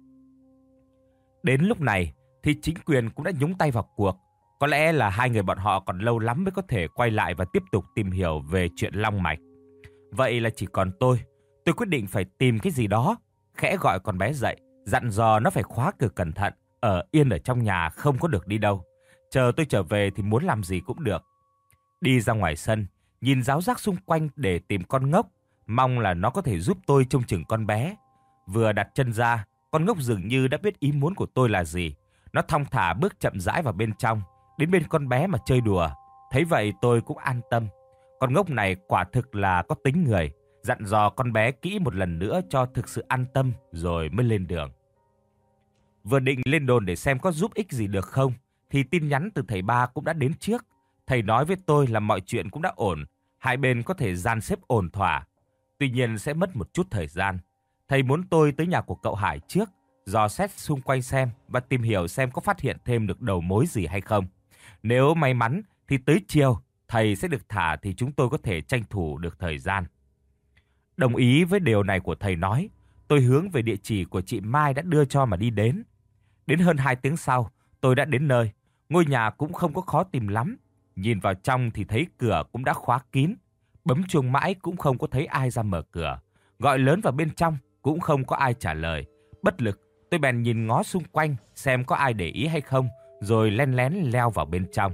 Đến lúc này thì chính quyền cũng đã nhúng tay vào cuộc. Có lẽ là hai người bọn họ còn lâu lắm mới có thể quay lại và tiếp tục tìm hiểu về chuyện long mạch. Vậy là chỉ còn tôi. Tôi quyết định phải tìm cái gì đó, khẽ gọi con bé dậy, dặn dò nó phải khóa cửa cẩn thận, ở yên ở trong nhà không có được đi đâu. Chờ tôi trở về thì muốn làm gì cũng được. Đi ra ngoài sân, nhìn ráo rác xung quanh để tìm con ngốc, mong là nó có thể giúp tôi trông chừng con bé. Vừa đặt chân ra, con ngốc dường như đã biết ý muốn của tôi là gì. Nó thong thả bước chậm rãi vào bên trong, đến bên con bé mà chơi đùa. Thấy vậy tôi cũng an tâm. Con ngốc này quả thực là có tính người. Dặn dò con bé kỹ một lần nữa cho thực sự an tâm rồi mới lên đường. Vừa định lên đồn để xem có giúp ích gì được không, thì tin nhắn từ thầy Ba cũng đã đến trước. Thầy nói với tôi là mọi chuyện cũng đã ổn, hai bên có thể dàn xếp ổn thỏa. Tuy nhiên sẽ mất một chút thời gian. Thầy muốn tôi tới nhà của cậu Hải trước, dò xét xung quanh xem và tìm hiểu xem có phát hiện thêm được đầu mối gì hay không. Nếu may mắn thì tới chiều thầy sẽ được thả thì chúng tôi có thể tranh thủ được thời gian. Đồng ý với điều này của thầy nói, tôi hướng về địa chỉ của chị Mai đã đưa cho mà đi đến. Đến hơn hai tiếng sau, tôi đã đến nơi. Ngôi nhà cũng không có khó tìm lắm. Nhìn vào trong thì thấy cửa cũng đã khóa kín. Bấm chuông mãi cũng không có thấy ai ra mở cửa. Gọi lớn vào bên trong cũng không có ai trả lời. Bất lực, tôi bèn nhìn ngó xung quanh xem có ai để ý hay không, rồi len lén leo vào bên trong.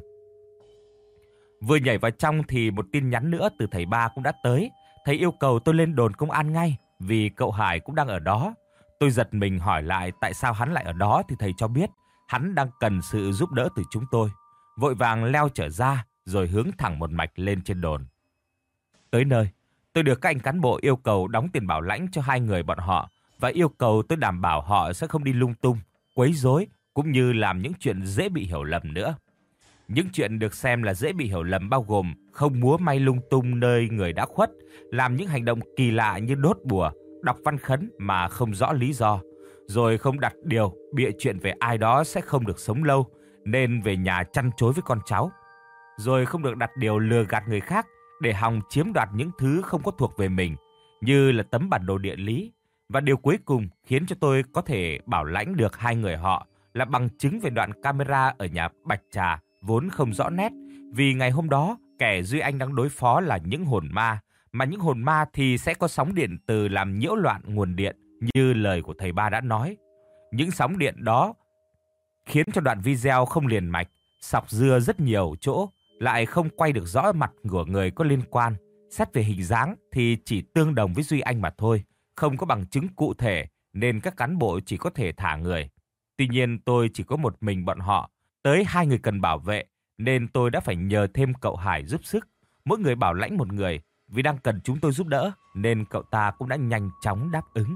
Vừa nhảy vào trong thì một tin nhắn nữa từ thầy Ba cũng đã tới. Thầy yêu cầu tôi lên đồn công an ngay vì cậu Hải cũng đang ở đó. Tôi giật mình hỏi lại tại sao hắn lại ở đó thì thầy cho biết hắn đang cần sự giúp đỡ từ chúng tôi. Vội vàng leo trở ra rồi hướng thẳng một mạch lên trên đồn. Tới nơi, tôi được các anh cán bộ yêu cầu đóng tiền bảo lãnh cho hai người bọn họ và yêu cầu tôi đảm bảo họ sẽ không đi lung tung, quấy rối cũng như làm những chuyện dễ bị hiểu lầm nữa. Những chuyện được xem là dễ bị hiểu lầm bao gồm không múa may lung tung nơi người đã khuất, làm những hành động kỳ lạ như đốt bùa, đọc văn khấn mà không rõ lý do, rồi không đặt điều bịa chuyện về ai đó sẽ không được sống lâu nên về nhà chăn chối với con cháu, rồi không được đặt điều lừa gạt người khác để hòng chiếm đoạt những thứ không có thuộc về mình như là tấm bản đồ địa lý. Và điều cuối cùng khiến cho tôi có thể bảo lãnh được hai người họ là bằng chứng về đoạn camera ở nhà Bạch Trà vốn không rõ nét, vì ngày hôm đó kẻ Duy Anh đang đối phó là những hồn ma, mà những hồn ma thì sẽ có sóng điện từ làm nhiễu loạn nguồn điện như lời của thầy Ba đã nói. Những sóng điện đó khiến cho đoạn video không liền mạch, Sọc dưa rất nhiều chỗ, lại không quay được rõ mặt của người có liên quan. Xét về hình dáng thì chỉ tương đồng với Duy Anh mà thôi, không có bằng chứng cụ thể nên các cán bộ chỉ có thể thả người. Tuy nhiên tôi chỉ có một mình bọn họ, tới hai người cần bảo vệ nên tôi đã phải nhờ thêm cậu Hải giúp sức. Mỗi người bảo lãnh một người, vì đang cần chúng tôi giúp đỡ nên cậu ta cũng đã nhanh chóng đáp ứng.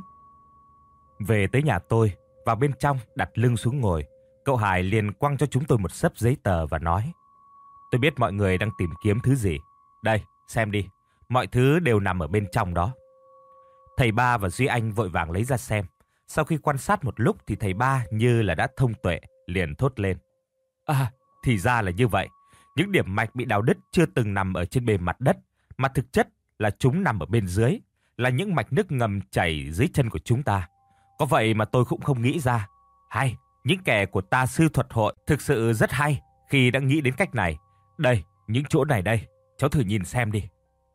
Về tới nhà tôi, vào bên trong đặt lưng xuống ngồi, cậu Hải liền quăng cho chúng tôi một xấp giấy tờ và nói: "Tôi biết mọi người đang tìm kiếm thứ gì. Đây, xem đi, mọi thứ đều nằm ở bên trong đó." Thầy Ba và Duy Anh vội vàng lấy ra xem. Sau khi quan sát một lúc thì thầy Ba như là đã thông tuệ, liền thốt lên: "À, thì ra là như vậy. Những điểm mạch bị đào đứt chưa từng nằm ở trên bề mặt đất, mà thực chất là chúng nằm ở bên dưới, là những mạch nước ngầm chảy dưới chân của chúng ta. Có vậy mà tôi cũng không nghĩ ra. Hay, những kẻ của ta sư thuật hội thực sự rất hay khi đã nghĩ đến cách này. Đây, những chỗ này đây, cháu thử nhìn xem đi."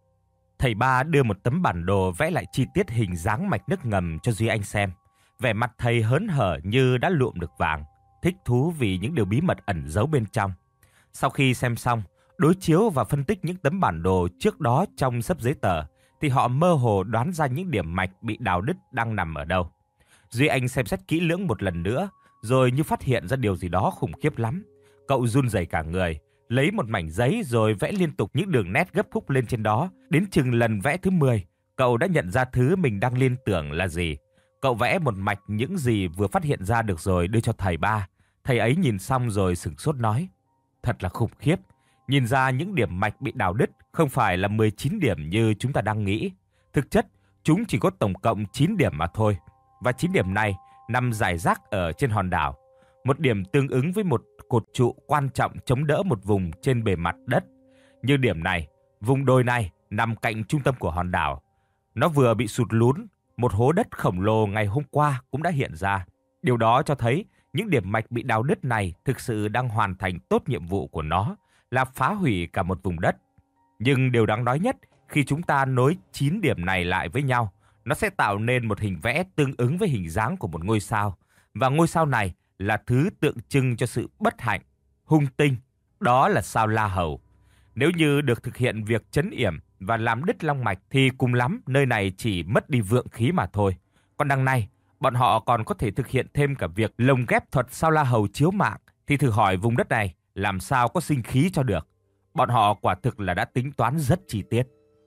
Thầy Ba đưa một tấm bản đồ vẽ lại chi tiết hình dáng mạch nước ngầm cho Duy Anh xem. Vẻ mặt thầy hớn hở như đã lụm được vàng, thích thú vì những điều bí mật ẩn giấu bên trong. Sau khi xem xong, đối chiếu và phân tích những tấm bản đồ trước đó trong xấp giấy tờ, thì họ mơ hồ đoán ra những điểm mạch bị đào đứt đang nằm ở đâu. Duy Anh xem xét kỹ lưỡng một lần nữa, rồi như phát hiện ra điều gì đó khủng khiếp lắm. Cậu run rẩy cả người, lấy một mảnh giấy rồi vẽ liên tục những đường nét gấp khúc lên trên đó. Đến chừng lần vẽ thứ mười, cậu đã nhận ra thứ mình đang liên tưởng là gì. Cậu vẽ một mạch những gì vừa phát hiện ra được rồi đưa cho thầy Ba. Thầy ấy nhìn xong rồi sửng sốt nói: "Thật là khủng khiếp. Nhìn ra những điểm mạch bị đào đứt không phải là mười chín điểm như chúng ta đang nghĩ. Thực chất, chúng chỉ có tổng cộng chín điểm mà thôi. Và chín điểm này nằm rải rác ở trên hòn đảo. Một điểm tương ứng với một cột trụ quan trọng chống đỡ một vùng trên bề mặt đất. Như điểm này, vùng đồi này nằm cạnh trung tâm của hòn đảo. Nó vừa bị sụt lún, một hố đất khổng lồ ngày hôm qua cũng đã hiện ra. Điều đó cho thấy những điểm mạch bị đào đứt này thực sự đang hoàn thành tốt nhiệm vụ của nó, là phá hủy cả một vùng đất. Nhưng điều đáng nói nhất, khi chúng ta nối chín điểm này lại với nhau, nó sẽ tạo nên một hình vẽ tương ứng với hình dáng của một ngôi sao. Và ngôi sao này là thứ tượng trưng cho sự bất hạnh, hung tinh, đó là sao La Hầu. Nếu như được thực hiện việc trấn yểm và làm đứt long mạch thì cùng lắm nơi này chỉ mất đi vượng khí mà thôi. Còn đằng này, bọn họ còn có thể thực hiện thêm cả việc lồng ghép thuật sao La Hầu chiếu mạng, thì thử hỏi vùng đất này làm sao có sinh khí cho được. Bọn họ quả thực là đã tính toán rất chi tiết.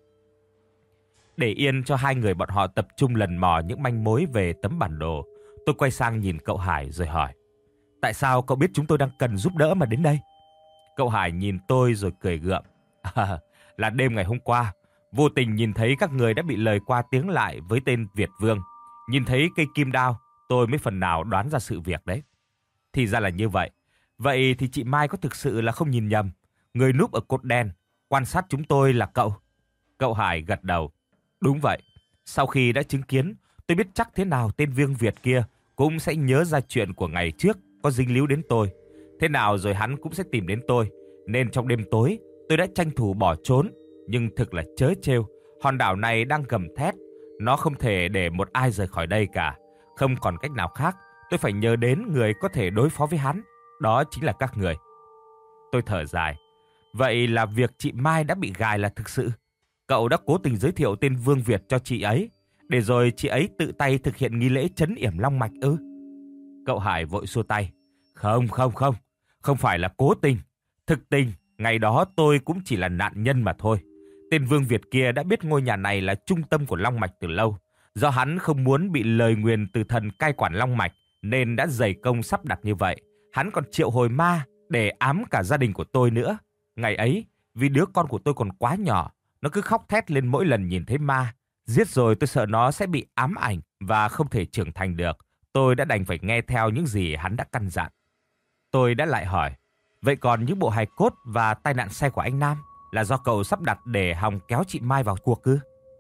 Để yên cho hai người bọn họ tập trung lần mò những manh mối về tấm bản đồ, tôi quay sang nhìn cậu Hải rồi hỏi: "Tại sao cậu biết chúng tôi đang cần giúp đỡ mà đến đây?" Cậu Hải nhìn tôi rồi cười gượng: À, là đêm ngày hôm qua, vô tình nhìn thấy các người đã bị lời qua tiếng lại với tên Việt Vương. Nhìn thấy cây kim đao, tôi mới phần nào đoán ra sự việc đấy." "Thì ra là như vậy. Vậy thì chị Mai có thực sự là không nhìn nhầm, người núp ở cột đen quan sát chúng tôi là cậu?" Cậu Hải gật đầu: "Đúng vậy. Sau khi đã chứng kiến, tôi biết chắc thế nào tên Vương Việt kia cũng sẽ nhớ ra chuyện của ngày trước có dính líu đến tôi. Thế nào rồi hắn cũng sẽ tìm đến tôi. Nên trong đêm tối, tôi đã tranh thủ bỏ trốn. Nhưng thực là trớ trêu, hòn đảo này đang gầm thét. Nó không thể để một ai rời khỏi đây cả. Không còn cách nào khác, tôi phải nhờ đến người có thể đối phó với hắn. Đó chính là các người." Tôi thở dài: "Vậy là việc chị Mai đã bị gài là thực sự? Cậu đã cố tình giới thiệu tên Vương Việt cho chị ấy, để rồi chị ấy tự tay thực hiện nghi lễ trấn yểm long mạch ư?" Cậu Hải vội xua tay: Không, không, không. Không phải là cố tình. Thực tình, ngày đó tôi cũng chỉ là nạn nhân mà thôi. Tên Vương Việt kia đã biết ngôi nhà này là trung tâm của long mạch từ lâu. Do hắn không muốn bị lời nguyền từ thần cai quản long mạch, nên đã dày công sắp đặt như vậy. Hắn còn triệu hồi ma để ám cả gia đình của tôi nữa. Ngày ấy, vì đứa con của tôi còn quá nhỏ, nó cứ khóc thét lên mỗi lần nhìn thấy ma. Giết rồi tôi sợ nó sẽ bị ám ảnh và không thể trưởng thành được. Tôi đã đành phải nghe theo những gì hắn đã căn dặn. Tôi đã lại hỏi: "Vậy còn những bộ hài cốt và tai nạn xe của anh Nam là do cậu sắp đặt để hòng kéo chị Mai vào cuộc ư?"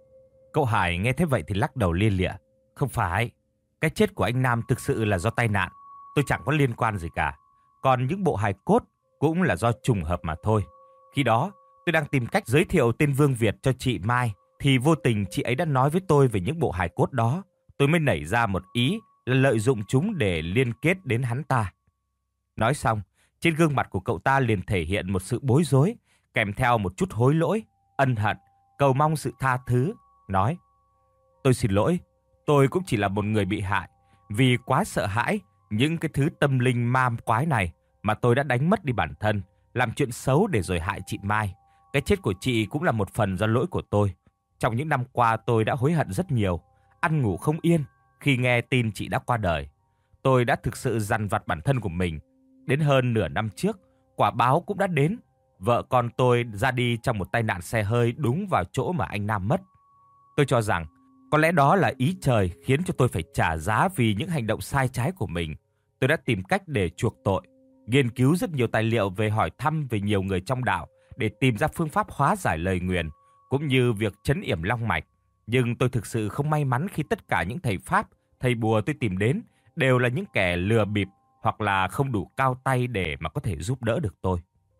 Cậu Hải nghe thế vậy thì lắc đầu lia lịa: "Không phải. Cái chết của anh Nam thực sự là do tai nạn. Tôi chẳng có liên quan gì cả. Còn những bộ hài cốt cũng là do trùng hợp mà thôi. Khi đó, tôi đang tìm cách giới thiệu tên Vương Việt cho chị Mai, thì vô tình chị ấy đã nói với tôi về những bộ hài cốt đó. Tôi mới nảy ra một ý là lợi dụng chúng để liên kết đến hắn ta." Nói xong, Trên gương mặt của cậu ta liền thể hiện một sự bối rối, kèm theo một chút hối lỗi, ân hận, cầu mong sự tha thứ, nói: "Tôi xin lỗi, tôi cũng chỉ là một người bị hại, vì quá sợ hãi những cái thứ tâm linh ma quái này mà tôi đã đánh mất đi bản thân, làm chuyện xấu để rồi hại chị Mai. Cái chết của chị cũng là một phần do lỗi của tôi. Trong những năm qua tôi đã hối hận rất nhiều, ăn ngủ không yên khi nghe tin chị đã qua đời. Tôi đã thực sự dằn vặt bản thân của mình. Đến hơn nửa năm trước, quả báo cũng đã đến. Vợ con tôi ra đi trong một tai nạn xe hơi đúng vào chỗ mà anh Nam mất. Tôi cho rằng có lẽ đó là ý trời khiến cho tôi phải trả giá vì những hành động sai trái của mình. Tôi đã tìm cách để chuộc tội, nghiên cứu rất nhiều tài liệu về hỏi thăm về nhiều người trong đạo để tìm ra phương pháp hóa giải lời nguyền, cũng như việc trấn yểm long mạch. Nhưng tôi thực sự không may mắn khi tất cả những thầy pháp, thầy bùa tôi tìm đến đều là những kẻ lừa bịp hoặc là không đủ cao tay để mà có thể giúp đỡ được tôi."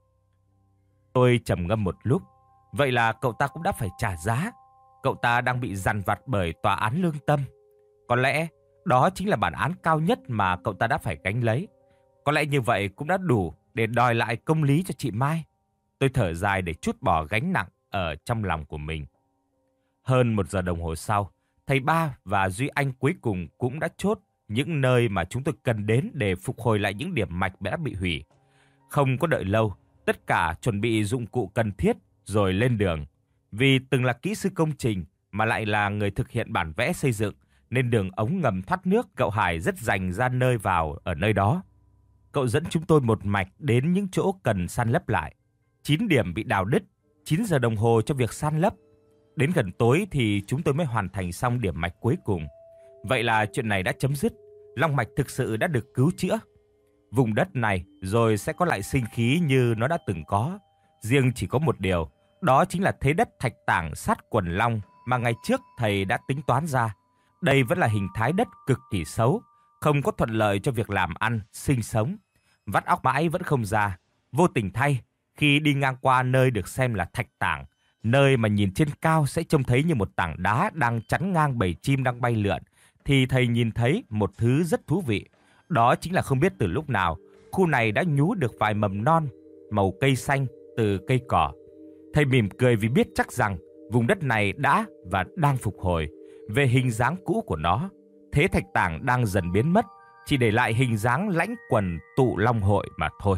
Tôi trầm ngâm một lúc. Vậy là cậu ta cũng đã phải trả giá. Cậu ta đang bị dằn vặt bởi tòa án lương tâm. Có lẽ đó chính là bản án cao nhất mà cậu ta đã phải gánh lấy. Có lẽ như vậy cũng đã đủ để đòi lại công lý cho chị Mai. Tôi thở dài để trút bỏ gánh nặng ở trong lòng của mình. Hơn một giờ đồng hồ sau, thầy Ba và Duy Anh cuối cùng cũng đã chốt những nơi mà chúng tôi cần đến để phục hồi lại những điểm mạch đã bị hủy. Không có đợi lâu, tất cả chuẩn bị dụng cụ cần thiết rồi lên đường. Vì từng là kỹ sư công trình mà lại là người thực hiện bản vẽ xây dựng, nên đường ống ngầm thoát nước cậu Hải rất dành ra nơi vào ở nơi đó. Cậu dẫn chúng tôi một mạch đến những chỗ cần san lấp lại. Chín điểm bị đào đứt, chín giờ đồng hồ cho việc san lấp. Đến gần tối thì chúng tôi mới hoàn thành xong điểm mạch cuối cùng. Vậy là chuyện này đã chấm dứt, long mạch thực sự đã được cứu chữa. Vùng đất này rồi sẽ có lại sinh khí như nó đã từng có. Riêng chỉ có một điều, đó chính là thế đất thạch tảng sát quần long mà ngày trước thầy đã tính toán ra. Đây vẫn là hình thái đất cực kỳ xấu, không có thuận lợi cho việc làm ăn, sinh sống. Vắt óc mãi vẫn không ra. Vô tình thay, khi đi ngang qua nơi được xem là thạch tảng, nơi mà nhìn trên cao sẽ trông thấy như một tảng đá đang chắn ngang bầy chim đang bay lượn, thì thầy nhìn thấy một thứ rất thú vị. Đó chính là không biết từ lúc nào, khu này đã nhú được vài mầm non, màu cây xanh từ cây cỏ. Thầy mỉm cười vì biết chắc rằng vùng đất này đã và đang phục hồi về hình dáng cũ của nó. Thế thạch tảng đang dần biến mất, chỉ để lại hình dáng lãnh quần tụ long hội mà thôi.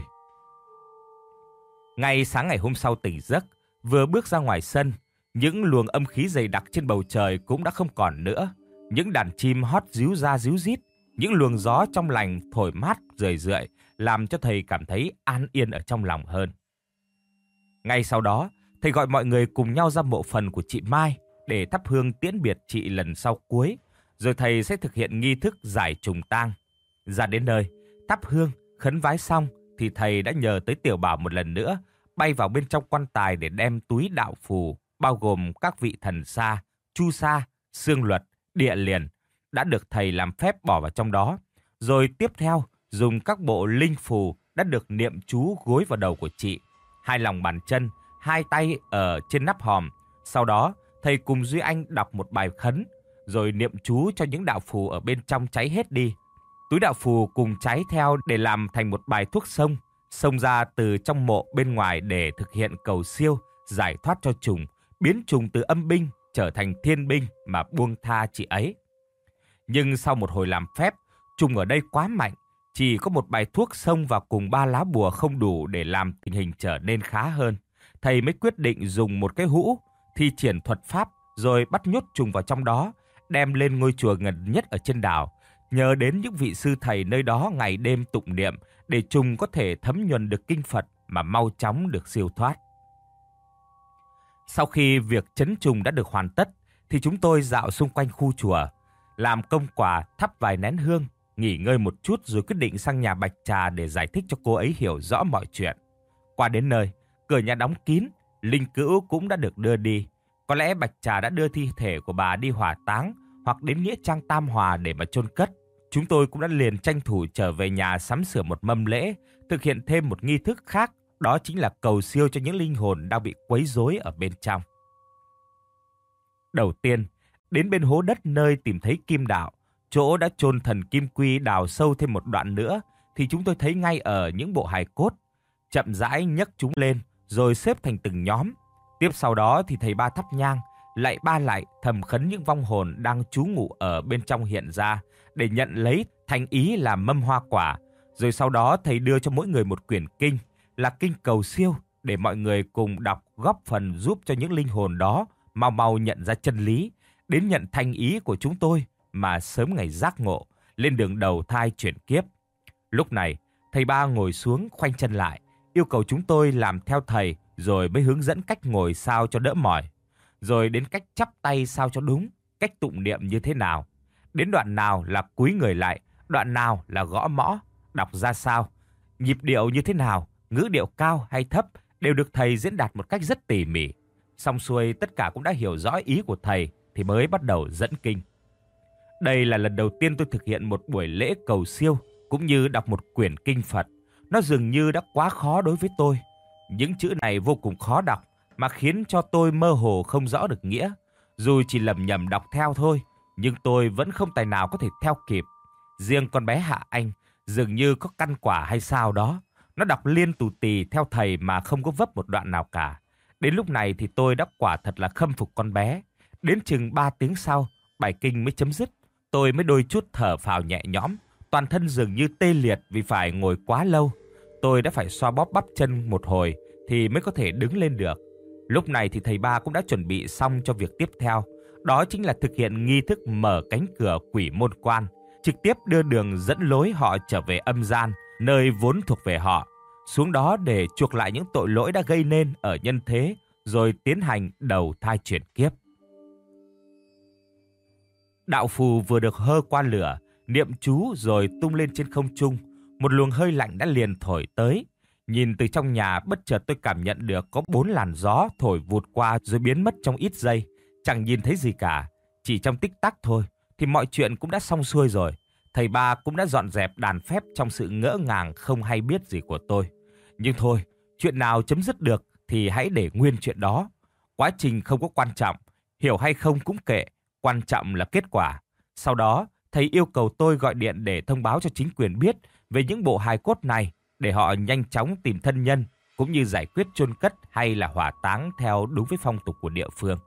Ngay sáng ngày hôm sau tỉnh giấc, vừa bước ra ngoài sân, những luồng âm khí dày đặc trên bầu trời cũng đã không còn nữa. Những đàn chim hót ríu ra ríu rít, những luồng gió trong lành thổi mát rười rượi, làm cho thầy cảm thấy an yên ở trong lòng hơn. Ngay sau đó, thầy gọi mọi người cùng nhau ra mộ phần của chị Mai để thắp hương tiễn biệt chị lần sau cuối, rồi thầy sẽ thực hiện nghi thức giải trùng tang. Ra đến nơi, thắp hương, khấn vái xong thì thầy đã nhờ tới Tiểu Bảo một lần nữa bay vào bên trong quan tài để đem túi đạo phù bao gồm các vị thần sa, chu sa, xương luật, địa liền đã được thầy làm phép bỏ vào trong đó, rồi tiếp theo dùng các bộ linh phù đã được niệm chú gối vào đầu của chị, hai lòng bàn chân, hai tay ở trên nắp hòm. Sau đó, thầy cùng Duy Anh đọc một bài khấn, rồi niệm chú cho những đạo phù ở bên trong cháy hết đi. Túi đạo phù cùng cháy theo để làm thành một bài thuốc xông, xông ra từ trong mộ bên ngoài để thực hiện cầu siêu, giải thoát cho trùng, biến trùng từ âm binh trở thành thiên binh mà buông tha chị ấy. Nhưng sau một hồi làm phép, trùng ở đây quá mạnh, chỉ có một bài thuốc xông và cùng ba lá bùa không đủ để làm tình hình trở nên khá hơn. Thầy mới quyết định dùng một cái hũ, thi triển thuật pháp rồi bắt nhốt trùng vào trong đó, đem lên ngôi chùa gần nhất ở trên đảo, nhờ đến những vị sư thầy nơi đó ngày đêm tụng niệm để trùng có thể thấm nhuần được kinh Phật mà mau chóng được siêu thoát. Sau khi việc trấn trùng đã được hoàn tất, thì chúng tôi dạo xung quanh khu chùa, làm công quả thắp vài nén hương, nghỉ ngơi một chút rồi quyết định sang nhà Bạch Trà để giải thích cho cô ấy hiểu rõ mọi chuyện. Qua đến nơi, cửa nhà đóng kín, linh cữu cũng đã được đưa đi. Có lẽ Bạch Trà đã đưa thi thể của bà đi hỏa táng hoặc đến nghĩa trang Tam Hòa để mà chôn cất. Chúng tôi cũng đã liền tranh thủ trở về nhà sắm sửa một mâm lễ, thực hiện thêm một nghi thức khác, đó chính là cầu siêu cho những linh hồn đang bị quấy rối ở bên trong. Đầu tiên, đến bên hố đất nơi tìm thấy kim đạo, chỗ đã chôn thần Kim Quy đào sâu thêm một đoạn nữa, thì chúng tôi thấy ngay ở những bộ hài cốt, chậm rãi nhấc chúng lên rồi xếp thành từng nhóm. Tiếp sau đó thì thầy ba thắp nhang, lạy ba lại thầm khấn những vong hồn đang trú ngụ ở bên trong hiện ra để nhận lấy thành ý là mâm hoa quả. Rồi sau đó thầy đưa cho mỗi người một quyển kinh, là kinh cầu siêu, để mọi người cùng đọc góp phần giúp cho những linh hồn đó mau mau nhận ra chân lý, đến nhận thành ý của chúng tôi mà sớm ngày giác ngộ, lên đường đầu thai chuyển kiếp. Lúc này, thầy ba ngồi xuống khoanh chân lại, yêu cầu chúng tôi làm theo thầy, rồi mới hướng dẫn cách ngồi sao cho đỡ mỏi, rồi đến cách chắp tay sao cho đúng, cách tụng niệm như thế nào, đến đoạn nào là cúi người lại, đoạn nào là gõ mõ, đọc ra sao, nhịp điệu như thế nào, ngữ điệu cao hay thấp đều được thầy diễn đạt một cách rất tỉ mỉ. Xong xuôi tất cả cũng đã hiểu rõ ý của thầy thì mới bắt đầu dẫn kinh. Đây là lần đầu tiên tôi thực hiện một buổi lễ cầu siêu cũng như đọc một quyển kinh Phật. Nó dường như đã quá khó đối với tôi. Những chữ này vô cùng khó đọc mà khiến cho tôi mơ hồ không rõ được nghĩa. Dù chỉ lầm nhầm đọc theo thôi, nhưng tôi vẫn không tài nào có thể theo kịp. Riêng con bé Hạ Anh dường như có căn quả hay sao đó. Nó đọc liên tù tì theo thầy mà không có vấp một đoạn nào cả. Đến lúc này thì tôi đã quả thật là khâm phục con bé. Đến chừng ba tiếng sau, bài kinh mới chấm dứt. Tôi mới đôi chút thở phào nhẹ nhõm. Toàn thân dường như tê liệt vì phải ngồi quá lâu. Tôi đã phải xoa bóp bắp chân một hồi thì mới có thể đứng lên được. Lúc này thì thầy ba cũng đã chuẩn bị xong cho việc tiếp theo. Đó chính là thực hiện nghi thức mở cánh cửa quỷ môn quan, trực tiếp đưa đường dẫn lối họ trở về âm gian, nơi vốn thuộc về họ, xuống đó để chuộc lại những tội lỗi đã gây nên ở nhân thế, rồi tiến hành đầu thai chuyển kiếp. Đạo phù vừa được hơ qua lửa, niệm chú rồi tung lên trên không trung, một luồng hơi lạnh đã liền thổi tới. Nhìn từ trong nhà, bất chợt tôi cảm nhận được có bốn làn gió thổi vụt qua rồi biến mất trong ít giây. Chẳng nhìn thấy gì cả, chỉ trong tích tắc thôi thì mọi chuyện cũng đã xong xuôi rồi. Thầy ba cũng đã dọn dẹp đàn phép trong sự ngỡ ngàng không hay biết gì của tôi. Nhưng thôi, chuyện nào chấm dứt được thì hãy để nguyên chuyện đó. Quá trình không có quan trọng, hiểu hay không cũng kệ, quan trọng là kết quả. Sau đó, thầy yêu cầu tôi gọi điện để thông báo cho chính quyền biết về những bộ hài cốt này, để họ nhanh chóng tìm thân nhân, cũng như giải quyết chôn cất hay là hỏa táng theo đúng với phong tục của địa phương.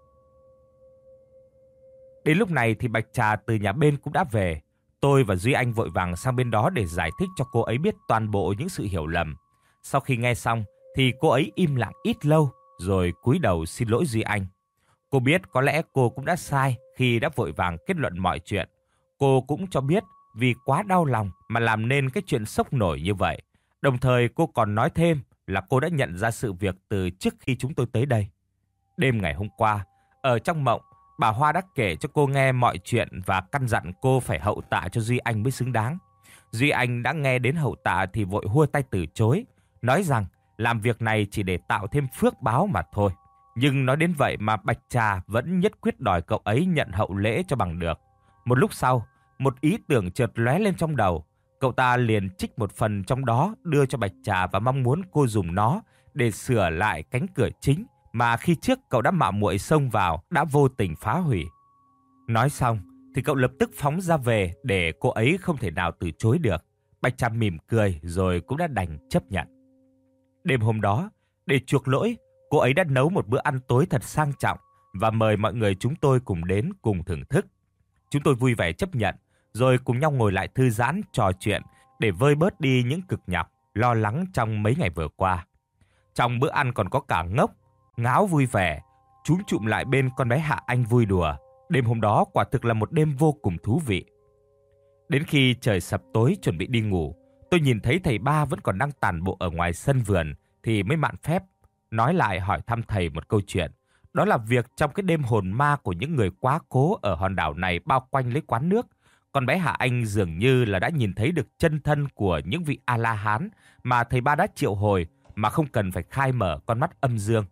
Đến lúc này thì Bạch Trà từ nhà bên cũng đã về. Tôi và Duy Anh vội vàng sang bên đó để giải thích cho cô ấy biết toàn bộ những sự hiểu lầm. Sau khi nghe xong thì cô ấy im lặng ít lâu rồi cúi đầu xin lỗi Duy Anh. Cô biết có lẽ cô cũng đã sai khi đã vội vàng kết luận mọi chuyện. Cô cũng cho biết vì quá đau lòng mà làm nên cái chuyện sốc nổi như vậy. Đồng thời cô còn nói thêm là cô đã nhận ra sự việc từ trước khi chúng tôi tới đây. Đêm ngày hôm qua, ở trong mộng, bà Hoa đã kể cho cô nghe mọi chuyện và căn dặn cô phải hậu tạ cho Duy Anh mới xứng đáng. Duy Anh đã nghe đến hậu tạ thì vội hua tay từ chối, nói rằng làm việc này chỉ để tạo thêm phước báo mà thôi. Nhưng nói đến vậy mà Bạch Trà vẫn nhất quyết đòi cậu ấy nhận hậu lễ cho bằng được. Một lúc sau, một ý tưởng chợt lóe lên trong đầu. Cậu ta liền trích một phần trong đó đưa cho Bạch Trà và mong muốn cô dùng nó để sửa lại cánh cửa chính mà khi trước cậu đã mạo muội xông vào, đã vô tình phá hủy. Nói xong thì cậu lập tức phóng ra về để cô ấy không thể nào từ chối được. Bạch Trà mỉm cười rồi cũng đã đành chấp nhận. Đêm hôm đó, để chuộc lỗi, cô ấy đã nấu một bữa ăn tối thật sang trọng và mời mọi người chúng tôi cùng đến cùng thưởng thức. Chúng tôi vui vẻ chấp nhận, rồi cùng nhau ngồi lại thư giãn trò chuyện để vơi bớt đi những cực nhọc, lo lắng trong mấy ngày vừa qua. Trong bữa ăn còn có cả Ngốc, Ngáo vui vẻ, chúm chụm lại bên con bé Hạ Anh vui đùa. Đêm hôm đó quả thực là một đêm vô cùng thú vị. Đến khi trời sập tối chuẩn bị đi ngủ, tôi nhìn thấy thầy ba vẫn còn đang tản bộ ở ngoài sân vườn thì mới mạn phép nói lại hỏi thăm thầy một câu chuyện. Đó là việc trong cái đêm hồn ma của những người quá cố ở hòn đảo này bao quanh lấy quán nước, con bé Hạ Anh dường như là đã nhìn thấy được chân thân của những vị A-la-hán mà thầy ba đã triệu hồi mà không cần phải khai mở con mắt âm dương.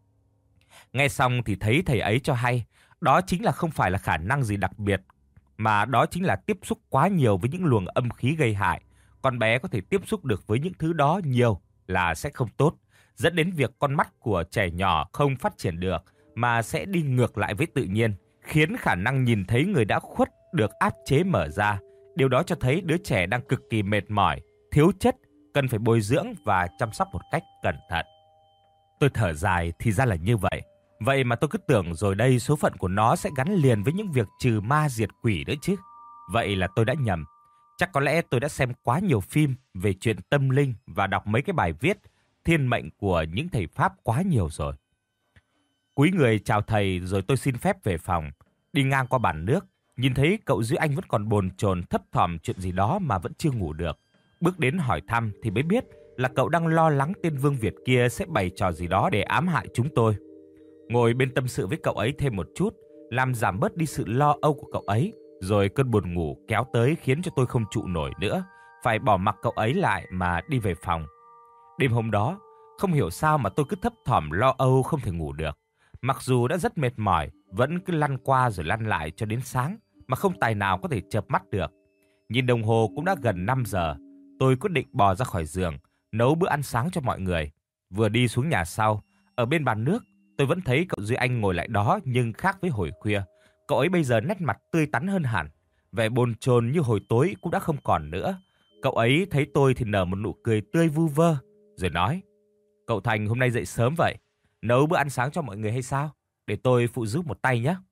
Nghe xong thì thấy thầy ấy cho hay, đó chính là không phải là khả năng gì đặc biệt, mà đó chính là tiếp xúc quá nhiều với những luồng âm khí gây hại. Con bé có thể tiếp xúc được với những thứ đó nhiều là sẽ không tốt, dẫn đến việc con mắt của trẻ nhỏ không phát triển được mà sẽ đi ngược lại với tự nhiên, khiến khả năng nhìn thấy người đã khuất được áp chế mở ra. Điều đó cho thấy đứa trẻ đang cực kỳ mệt mỏi thiếu chất, cần phải bồi dưỡng và chăm sóc một cách cẩn thận. Tôi thở dài, thì ra là như vậy. Vậy mà tôi cứ tưởng rồi đây số phận của nó sẽ gắn liền với những việc trừ ma diệt quỷ nữa chứ. Vậy là tôi đã nhầm. Chắc có lẽ tôi đã xem quá nhiều phim về chuyện tâm linh và đọc mấy cái bài viết thiên mệnh của những thầy Pháp quá nhiều rồi. Cúi người chào thầy rồi tôi xin phép về phòng. Đi ngang qua bàn nước, nhìn thấy cậu Duy Anh vẫn còn bồn chồn thấp thỏm chuyện gì đó mà vẫn chưa ngủ được. Bước đến hỏi thăm thì mới biết là cậu đang lo lắng tên Vương Việt kia sẽ bày trò gì đó để ám hại chúng tôi. Ngồi bên tâm sự với cậu ấy thêm một chút, làm giảm bớt đi sự lo âu của cậu ấy, rồi cơn buồn ngủ kéo tới khiến cho tôi không trụ nổi nữa, phải bỏ mặc cậu ấy lại mà đi về phòng. Đêm hôm đó, không hiểu sao mà tôi cứ thấp thỏm lo âu không thể ngủ được. Mặc dù đã rất mệt mỏi, vẫn cứ lăn qua rồi lăn lại cho đến sáng mà không tài nào có thể chợp mắt được. Nhìn đồng hồ cũng đã gần năm giờ, tôi quyết định bò ra khỏi giường, nấu bữa ăn sáng cho mọi người. Vừa đi xuống nhà sau, ở bên bàn nước, tôi vẫn thấy cậu Duy Anh ngồi lại đó nhưng khác với hồi khuya. Cậu ấy bây giờ nét mặt tươi tắn hơn hẳn, vẻ bồn chồn như hồi tối cũng đã không còn nữa. Cậu ấy thấy tôi thì nở một nụ cười tươi vu vơ, rồi nói: "Cậu Thành hôm nay dậy sớm vậy, nấu bữa ăn sáng cho mọi người hay sao? Để tôi phụ giúp một tay nhé."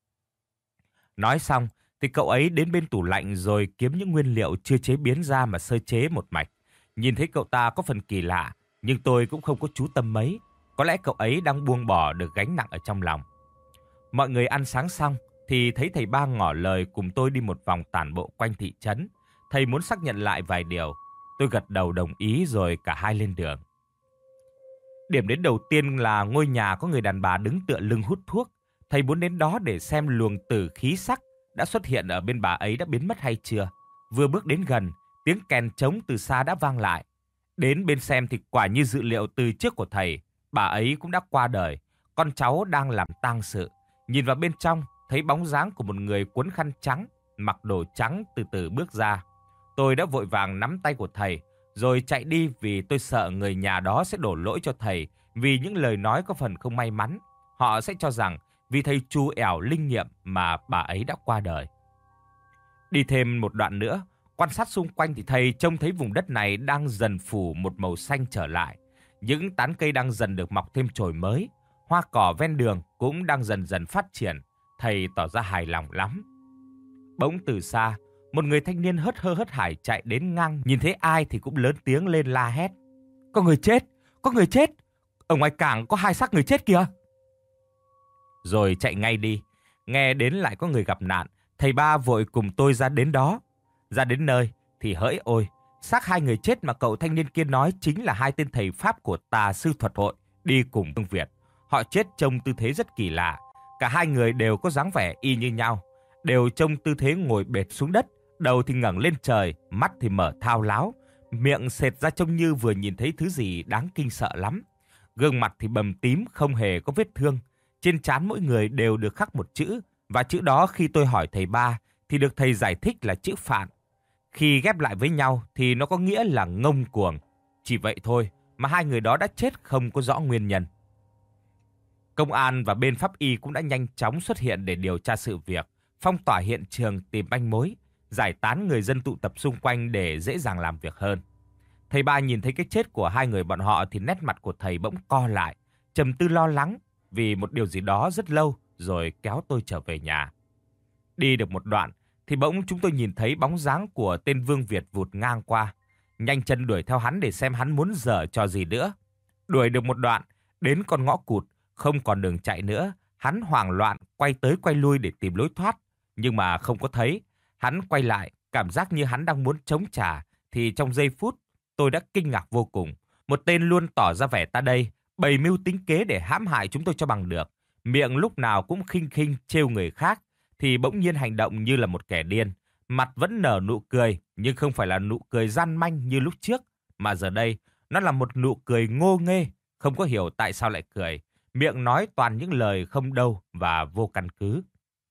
Nói xong thì cậu ấy đến bên tủ lạnh rồi kiếm những nguyên liệu chưa chế biến ra mà sơ chế một mạch. Nhìn thấy cậu ta có phần kỳ lạ, nhưng tôi cũng không có chú tâm mấy. Có lẽ cậu ấy đang buông bỏ được gánh nặng ở trong lòng. Mọi người ăn sáng xong thì thấy thầy Ba ngỏ lời cùng tôi đi một vòng tản bộ quanh thị trấn. Thầy muốn xác nhận lại vài điều. Tôi gật đầu đồng ý rồi cả hai lên đường. Điểm đến đầu tiên là ngôi nhà có người đàn bà đứng tựa lưng hút thuốc. Thầy muốn đến đó để xem luồng tử khí sắc đã xuất hiện ở bên bà ấy đã biến mất hay chưa. Vừa bước đến gần, tiếng kèn trống từ xa đã vang lại. Đến bên xem thì quả như dự liệu từ trước của thầy, bà ấy cũng đã qua đời. Con cháu đang làm tang sự. Nhìn vào bên trong, thấy bóng dáng của một người quấn khăn trắng, mặc đồ trắng từ từ bước ra. Tôi đã vội vàng nắm tay của thầy, rồi chạy đi vì tôi sợ người nhà đó sẽ đổ lỗi cho thầy vì những lời nói có phần không may mắn. Họ sẽ cho rằng vì thầy chú ẻo linh nghiệm mà bà ấy đã qua đời. Đi thêm một đoạn nữa, quan sát xung quanh thì thầy trông thấy vùng đất này đang dần phủ một màu xanh trở lại. Những tán cây đang dần được mọc thêm chồi mới. Hoa cỏ ven đường cũng đang dần dần phát triển. Thầy tỏ ra hài lòng lắm. Bỗng từ xa, một người thanh niên hớt hơ hớt hải chạy đến ngang. Nhìn thấy ai thì cũng lớn tiếng lên la hét: "Có người chết! Có người chết! Ở ngoài cảng có hai xác người chết kìa!" Rồi chạy ngay đi. Nghe đến lại có người gặp nạn, thầy Ba vội cùng tôi ra đến đó. Ra đến nơi thì hỡi ôi, xác hai người chết mà cậu thanh niên kia nói chính là hai tên thầy Pháp của Tà Sư Thuật Hội đi cùng Vương Việt. Họ chết trông tư thế rất kỳ lạ. Cả hai người đều có dáng vẻ y như nhau, đều trông tư thế ngồi bệt xuống đất, đầu thì ngẩng lên trời, mắt thì mở thao láo, miệng sệt ra trông như vừa nhìn thấy thứ gì đáng kinh sợ lắm. Gương mặt thì bầm tím, không hề có vết thương. Trên trán mỗi người đều được khắc một chữ, và chữ đó khi tôi hỏi thầy Ba thì được thầy giải thích là chữ Phạn. Khi ghép lại với nhau thì nó có nghĩa là ngông cuồng. Chỉ vậy thôi mà hai người đó đã chết không có rõ nguyên nhân. Công an và bên pháp y cũng đã nhanh chóng xuất hiện để điều tra sự việc, phong tỏa hiện trường tìm manh mối, giải tán người dân tụ tập xung quanh để dễ dàng làm việc hơn. Thầy Ba nhìn thấy cái chết của hai người bọn họ thì nét mặt của thầy bỗng co lại, trầm tư lo lắng vì một điều gì đó rất lâu, rồi kéo tôi trở về nhà. Đi được một đoạn thì bỗng chúng tôi nhìn thấy bóng dáng của tên Vương Việt vụt ngang qua. Nhanh chân đuổi theo hắn để xem hắn muốn giở trò gì nữa. Đuổi được một đoạn, đến con ngõ cụt, không còn đường chạy nữa, hắn hoảng loạn quay tới quay lui để tìm lối thoát, nhưng mà không có thấy. Hắn quay lại, cảm giác như hắn đang muốn chống trả, thì trong giây phút tôi đã kinh ngạc vô cùng. Một tên luôn tỏ ra vẻ ta đây, bày mưu tính kế để hãm hại chúng tôi cho bằng được, miệng lúc nào cũng khinh khinh trêu người khác, thì bỗng nhiên hành động như là một kẻ điên. Mặt vẫn nở nụ cười, nhưng không phải là nụ cười gian manh như lúc trước, mà giờ đây nó là một nụ cười ngô nghê, không có hiểu tại sao lại cười. Miệng nói toàn những lời không đâu và vô căn cứ.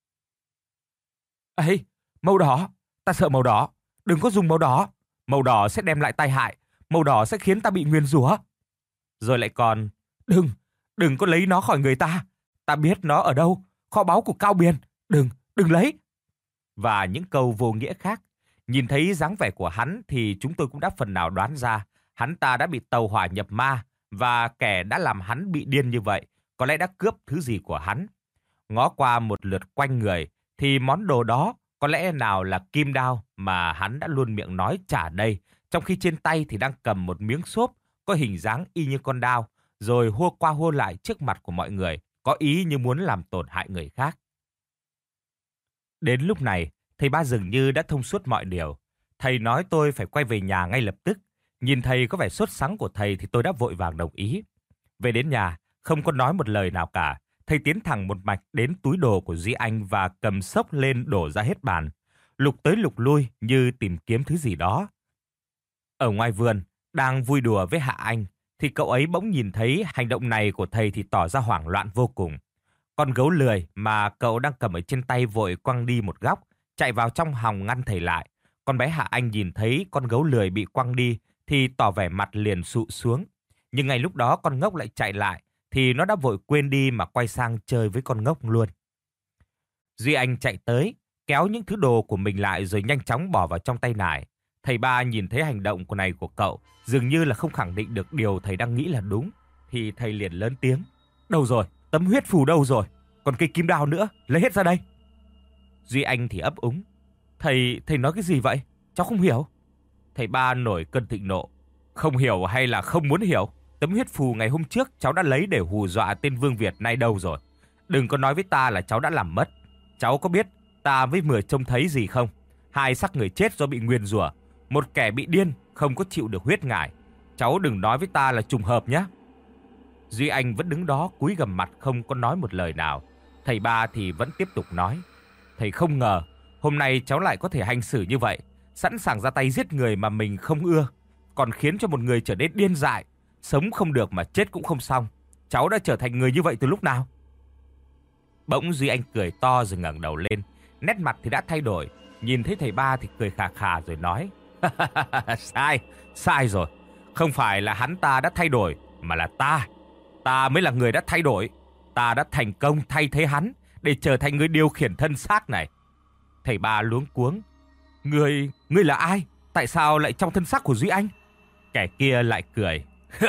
"Ê, màu đỏ, ta sợ màu đỏ, đừng có dùng màu đỏ. Màu đỏ sẽ đem lại tai hại, màu đỏ sẽ khiến ta bị nguyền rủa." Rồi lại còn: "Đừng, đừng có lấy nó khỏi người ta. Ta biết nó ở đâu, kho báu của Cao Biền. Đừng, đừng lấy." Và những câu vô nghĩa khác. Nhìn thấy dáng vẻ của hắn thì chúng tôi cũng đã phần nào đoán ra hắn ta đã bị tàu hỏa nhập ma, và kẻ đã làm hắn bị điên như vậy có lẽ đã cướp thứ gì của hắn. Ngó qua một lượt quanh người thì món đồ đó có lẽ nào là kim đao mà hắn đã luôn miệng nói trả đây, trong khi trên tay thì đang cầm một miếng xốp có hình dáng y như con đao, rồi hô qua hô lại trước mặt của mọi người, có ý như muốn làm tổn hại người khác. Đến lúc này, thầy ba dường như đã thông suốt mọi điều. Thầy nói tôi phải quay về nhà ngay lập tức. Nhìn thầy có vẻ sốt sắng của thầy thì tôi đã vội vàng đồng ý. Về đến nhà, không có nói một lời nào cả. Thầy tiến thẳng một mạch đến túi đồ của Duy Anh và cầm xốc lên đổ ra hết bàn. Lục tới lục lui như tìm kiếm thứ gì đó. Ở ngoài vườn, đang vui đùa với Hạ Anh, thì cậu ấy bỗng nhìn thấy hành động này của thầy thì tỏ ra hoảng loạn vô cùng. Con gấu lười mà cậu đang cầm ở trên tay vội quăng đi một góc, chạy vào trong hòng ngăn thầy lại. Con bé Hạ Anh nhìn thấy con gấu lười bị quăng đi thì tỏ vẻ mặt liền sụ xuống. Nhưng ngay lúc đó con ngốc lại chạy lại, thì nó đã vội quên đi mà quay sang chơi với con ngốc luôn. Duy Anh chạy tới, kéo những thứ đồ của mình lại rồi nhanh chóng bỏ vào trong tay nải. Thầy ba nhìn thấy hành động của này của cậu, dường như là không khẳng định được điều thầy đang nghĩ là đúng, thì thầy liền lớn tiếng. Đâu rồi? Tấm huyết phù đâu rồi? Còn cây kim đao nữa, lấy hết ra đây. Duy Anh thì ấp úng. Thầy, thầy nói cái gì vậy? Cháu không hiểu. Thầy ba nổi cơn thịnh nộ. Không hiểu hay là không muốn hiểu? Tấm huyết phù ngày hôm trước cháu đã lấy để hù dọa tên Vương Việt nay đâu rồi? Đừng có nói với ta là cháu đã làm mất. Cháu có biết ta với Mười trông thấy gì không? Hai xác người chết do bị nguyền rủa, một kẻ bị điên không có chịu được huyết ngải. Cháu đừng nói với ta là trùng hợp nhé. Duy Anh vẫn đứng đó cúi gằm mặt không có nói một lời nào. Thầy ba thì vẫn tiếp tục nói. Thầy không ngờ hôm nay cháu lại có thể hành xử như vậy, sẵn sàng ra tay giết người mà mình không ưa, còn khiến cho một người trở nên điên dại, sống không được mà chết cũng không xong. Cháu đã trở thành người như vậy từ lúc nào? Bỗng Duy Anh cười to rồi ngẩng đầu lên, nét mặt thì đã thay đổi. Nhìn thấy thầy ba thì cười khà khà rồi nói. Sai, sai rồi. Không phải là hắn ta đã thay đổi, mà là ta. Ta mới là người đã thay đổi. Ta đã thành công thay thế hắn để trở thành người điều khiển thân xác này. Thầy ba luống cuống. Ngươi, ngươi là ai? Tại sao lại trong thân xác của Duy Anh? Kẻ kia lại cười.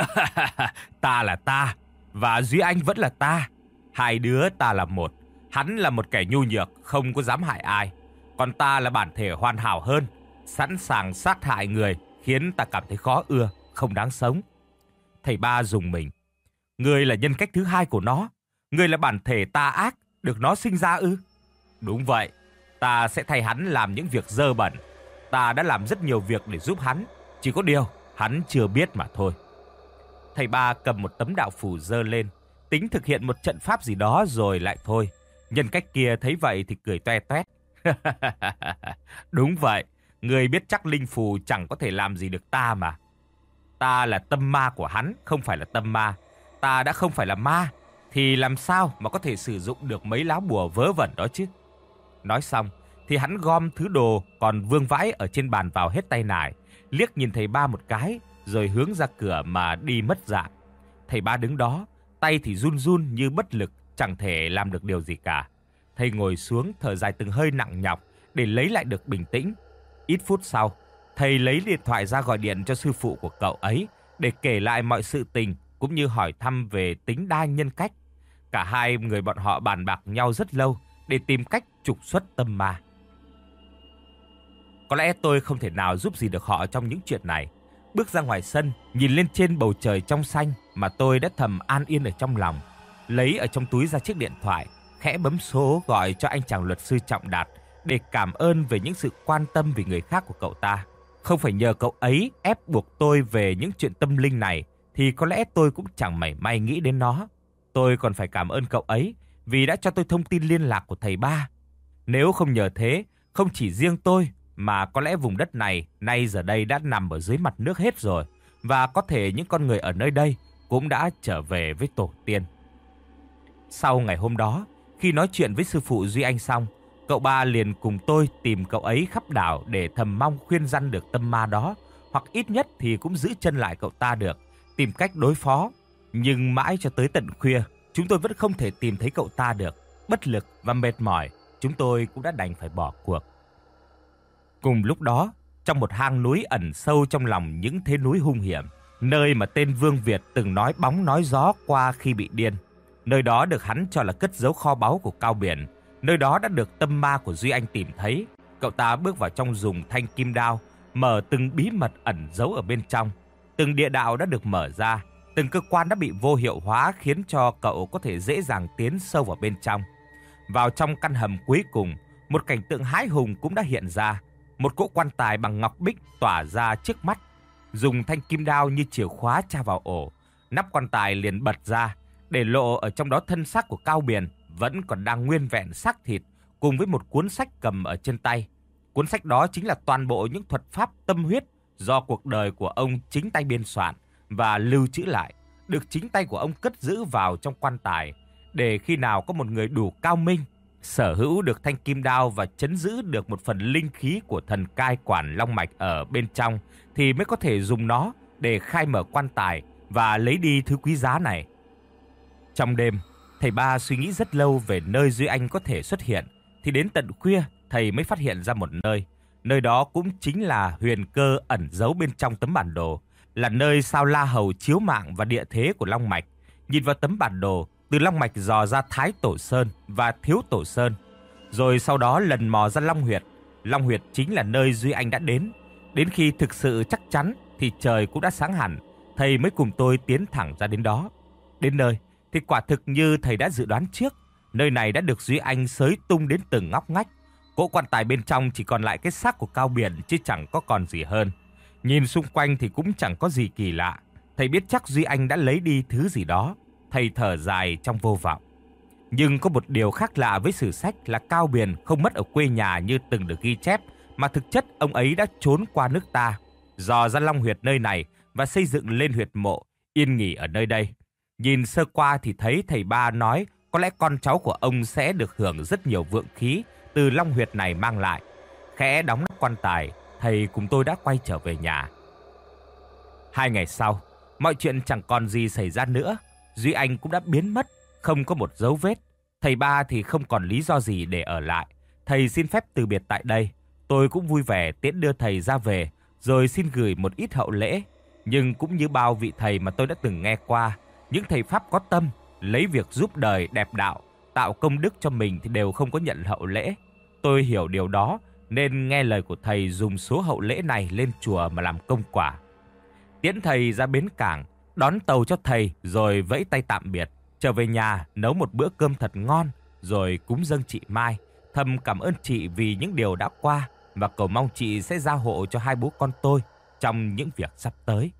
Ta là ta, và Duy Anh vẫn là ta. Hai đứa ta là một. Hắn là một kẻ nhu nhược, không có dám hại ai. Còn ta là bản thể hoàn hảo hơn, sẵn sàng sát hại người, khiến ta cảm thấy khó ưa, không đáng sống. Thầy ba rùng mình. Ngươi là nhân cách thứ hai của nó. Ngươi là bản thể tà ác, được nó sinh ra ư? Đúng vậy. Ta sẽ thay hắn làm những việc dơ bẩn. Ta đã làm rất nhiều việc để giúp hắn, chỉ có điều hắn chưa biết mà thôi. Thầy ba cầm một tấm đạo phù dơ lên, tính thực hiện một trận pháp gì đó rồi lại thôi. Nhân cách kia thấy vậy thì cười toe toét. Đúng vậy, người biết chắc linh phù chẳng có thể làm gì được ta mà. Ta là tâm ma của hắn, không phải là tâm ma. Ta đã không phải là ma, thì làm sao mà có thể sử dụng được mấy lá bùa vớ vẩn đó chứ? Nói xong thì hắn gom thứ đồ còn vương vãi ở trên bàn vào hết tay nải, liếc nhìn thầy ba một cái rồi hướng ra cửa mà đi mất dạng. Thầy ba đứng đó, tay thì run run như bất lực, chẳng thể làm được điều gì cả. Thầy ngồi xuống thở dài từng hơi nặng nhọc để lấy lại được bình tĩnh. Ít phút sau, thầy lấy điện thoại ra gọi điện cho sư phụ của cậu ấy để kể lại mọi sự tình cũng như hỏi thăm về tính đa nhân cách. Cả hai người bọn họ bàn bạc nhau rất lâu để tìm cách trục xuất tâm ma. Có lẽ tôi không thể nào giúp gì được họ trong những chuyện này. Bước ra ngoài sân, nhìn lên trên bầu trời trong xanh mà tôi đã thầm an yên ở trong lòng. Lấy ở trong túi ra chiếc điện thoại, khẽ bấm số gọi cho anh chàng luật sư Trọng Đạt để cảm ơn về những sự quan tâm vì người khác của cậu ta. Không phải nhờ cậu ấy ép buộc tôi về những chuyện tâm linh này thì có lẽ tôi cũng chẳng mảy may nghĩ đến nó. Tôi còn phải cảm ơn cậu ấy vì đã cho tôi thông tin liên lạc của thầy ba. Nếu không nhờ thế, không chỉ riêng tôi mà có lẽ vùng đất này nay giờ đây đã nằm ở dưới mặt nước hết rồi, và có thể những con người ở nơi đây cũng đã trở về với tổ tiên. Sau ngày hôm đó, khi nói chuyện với sư phụ Duy Anh xong, cậu ba liền cùng tôi tìm cậu ấy khắp đảo để thầm mong khuyên răn được tâm ma đó, hoặc ít nhất thì cũng giữ chân lại cậu ta được, tìm cách đối phó. Nhưng mãi cho tới tận khuya, chúng tôi vẫn không thể tìm thấy cậu ta được. Bất lực và mệt mỏi, chúng tôi cũng đã đành phải bỏ cuộc. Cùng lúc đó, trong một hang núi ẩn sâu trong lòng những thế núi hung hiểm, nơi mà tên Vương Việt từng nói bóng nói gió qua khi bị điên, nơi đó được hắn cho là cất giấu kho báu của Cao Biển, nơi đó đã được tâm ma của Duy Anh tìm thấy. Cậu ta bước vào trong dùng thanh kim đao, mở từng bí mật ẩn giấu ở bên trong. Từng địa đạo đã được mở ra, từng cơ quan đã bị vô hiệu hóa khiến cho cậu có thể dễ dàng tiến sâu vào bên trong. Vào trong căn hầm cuối cùng, một cảnh tượng hãi hùng cũng đã hiện ra. Một cỗ quan tài bằng ngọc bích tỏa ra trước mắt. Dùng thanh kim đao như chìa khóa tra vào ổ, nắp quan tài liền bật ra, để lộ ở trong đó thân xác của Cao Biển vẫn còn đang nguyên vẹn xác thịt, cùng với một cuốn sách cầm ở trên tay. Cuốn sách đó chính là toàn bộ những thuật pháp tâm huyết do cuộc đời của ông chính tay biên soạn và lưu trữ lại, được chính tay của ông cất giữ vào trong quan tài, để khi nào có một người đủ cao minh, sở hữu được thanh kim đao và trấn giữ được một phần linh khí của thần cai quản long mạch ở bên trong, thì mới có thể dùng nó để khai mở quan tài và lấy đi thứ quý giá này. Trong đêm, thầy Ba suy nghĩ rất lâu về nơi Duy Anh có thể xuất hiện, thì đến tận khuya thầy mới phát hiện ra một nơi. Nơi đó cũng chính là huyền cơ ẩn giấu bên trong tấm bản đồ, là nơi sao La Hầu chiếu mạng và địa thế của long mạch. Nhìn vào tấm bản đồ, từ long mạch dò ra Thái Tổ Sơn và Thiếu Tổ Sơn, rồi sau đó lần mò ra Long Huyệt. Long Huyệt chính là nơi Duy Anh đã đến. Đến khi thực sự chắc chắn thì trời cũng đã sáng hẳn, thầy mới cùng tôi tiến thẳng ra đến đó. Đến nơi thì quả thực như thầy đã dự đoán trước, nơi này đã được Duy Anh xới tung đến từng ngóc ngách. Cỗ quan tài bên trong chỉ còn lại cái xác của Cao Biển chứ chẳng có còn gì hơn. Nhìn xung quanh thì cũng chẳng có gì kỳ lạ. Thầy biết chắc Duy Anh đã lấy đi thứ gì đó. Thầy thở dài trong vô vọng. Nhưng có một điều khác lạ với sử sách là Cao Biển không mất ở quê nhà như từng được ghi chép, mà thực chất ông ấy đã trốn qua nước ta, dò ra Long Huyệt nơi này và xây dựng lên huyệt mộ, yên nghỉ ở nơi đây. Nhìn sơ qua thì thấy thầy Ba nói có lẽ con cháu của ông sẽ được hưởng rất nhiều vượng khí từ Long Huyệt này mang lại. Khẽ đóng nắp quan tài, thầy cùng tôi đã quay trở về nhà. Hai ngày sau, mọi chuyện chẳng còn gì xảy ra nữa. Duy Anh cũng đã biến mất, không có một dấu vết. Thầy Ba thì không còn lý do gì để ở lại. Thầy xin phép từ biệt tại đây. Tôi cũng vui vẻ tiễn đưa thầy ra về, rồi xin gửi một ít hậu lễ. Nhưng cũng như bao vị thầy mà tôi đã từng nghe qua, những thầy Pháp có tâm, lấy việc giúp đời đẹp đạo, tạo công đức cho mình thì đều không có nhận hậu lễ. Tôi hiểu điều đó nên nghe lời của thầy dùng số hậu lễ này lên chùa mà làm công quả. Tiễn thầy ra bến cảng, đón tàu cho thầy rồi vẫy tay tạm biệt, trở về nhà nấu một bữa cơm thật ngon, rồi cúng dâng chị Mai, thầm cảm ơn chị vì những điều đã qua và cầu mong chị sẽ gia hộ cho hai bố con tôi trong những việc sắp tới.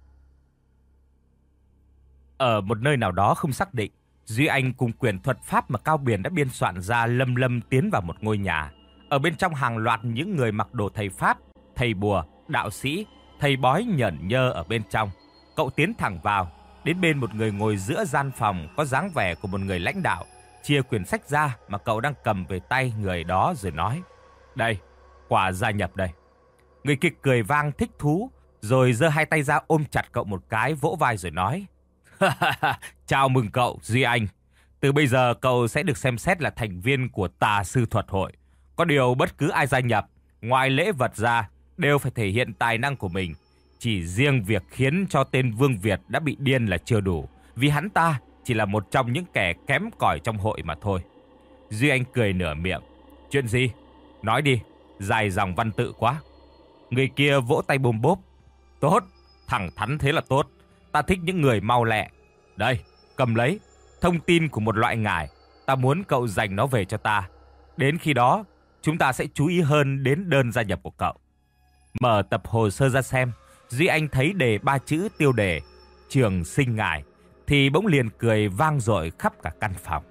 Ở một nơi nào đó không xác định, Duy Anh cùng quyển thuật pháp mà Cao Biển đã biên soạn ra lâm lâm tiến vào một ngôi nhà. Ở bên trong hàng loạt những người mặc đồ thầy Pháp, thầy bùa, đạo sĩ, thầy bói nhởn nhơ ở bên trong. Cậu tiến thẳng vào, đến bên một người ngồi giữa gian phòng có dáng vẻ của một người lãnh đạo, chia quyển sách ra mà cậu đang cầm về tay người đó rồi nói: "Đây, quà gia nhập đây." Người kia cười vang thích thú, rồi giơ hai tay ra ôm chặt cậu một cái, vỗ vai rồi nói: "Chào mừng cậu, Duy Anh. Từ bây giờ cậu sẽ được xem xét là thành viên của Tà Sư Thuật Hội. Có điều bất cứ ai gia nhập, ngoài lễ vật ra, đều phải thể hiện tài năng của mình. Chỉ riêng việc khiến cho tên Vương Việt đã bị điên là chưa đủ, vì hắn ta chỉ là một trong những kẻ kém cỏi trong hội mà thôi." Duy Anh cười nửa miệng: "Chuyện gì? Nói đi, dài dòng văn tự quá." Người kia vỗ tay bôm bốp: "Tốt, thẳng thắn thế là tốt. Ta thích những người mau lẹ. Đây, cầm lấy, thông tin của một loại ngải. Ta muốn cậu dành nó về cho ta. Đến khi đó, chúng ta sẽ chú ý hơn đến đơn gia nhập của cậu." Mở tập hồ sơ ra xem, Duy Anh thấy đề ba chữ tiêu đề Trường Sinh Ngải thì bỗng liền cười vang dội khắp cả căn phòng.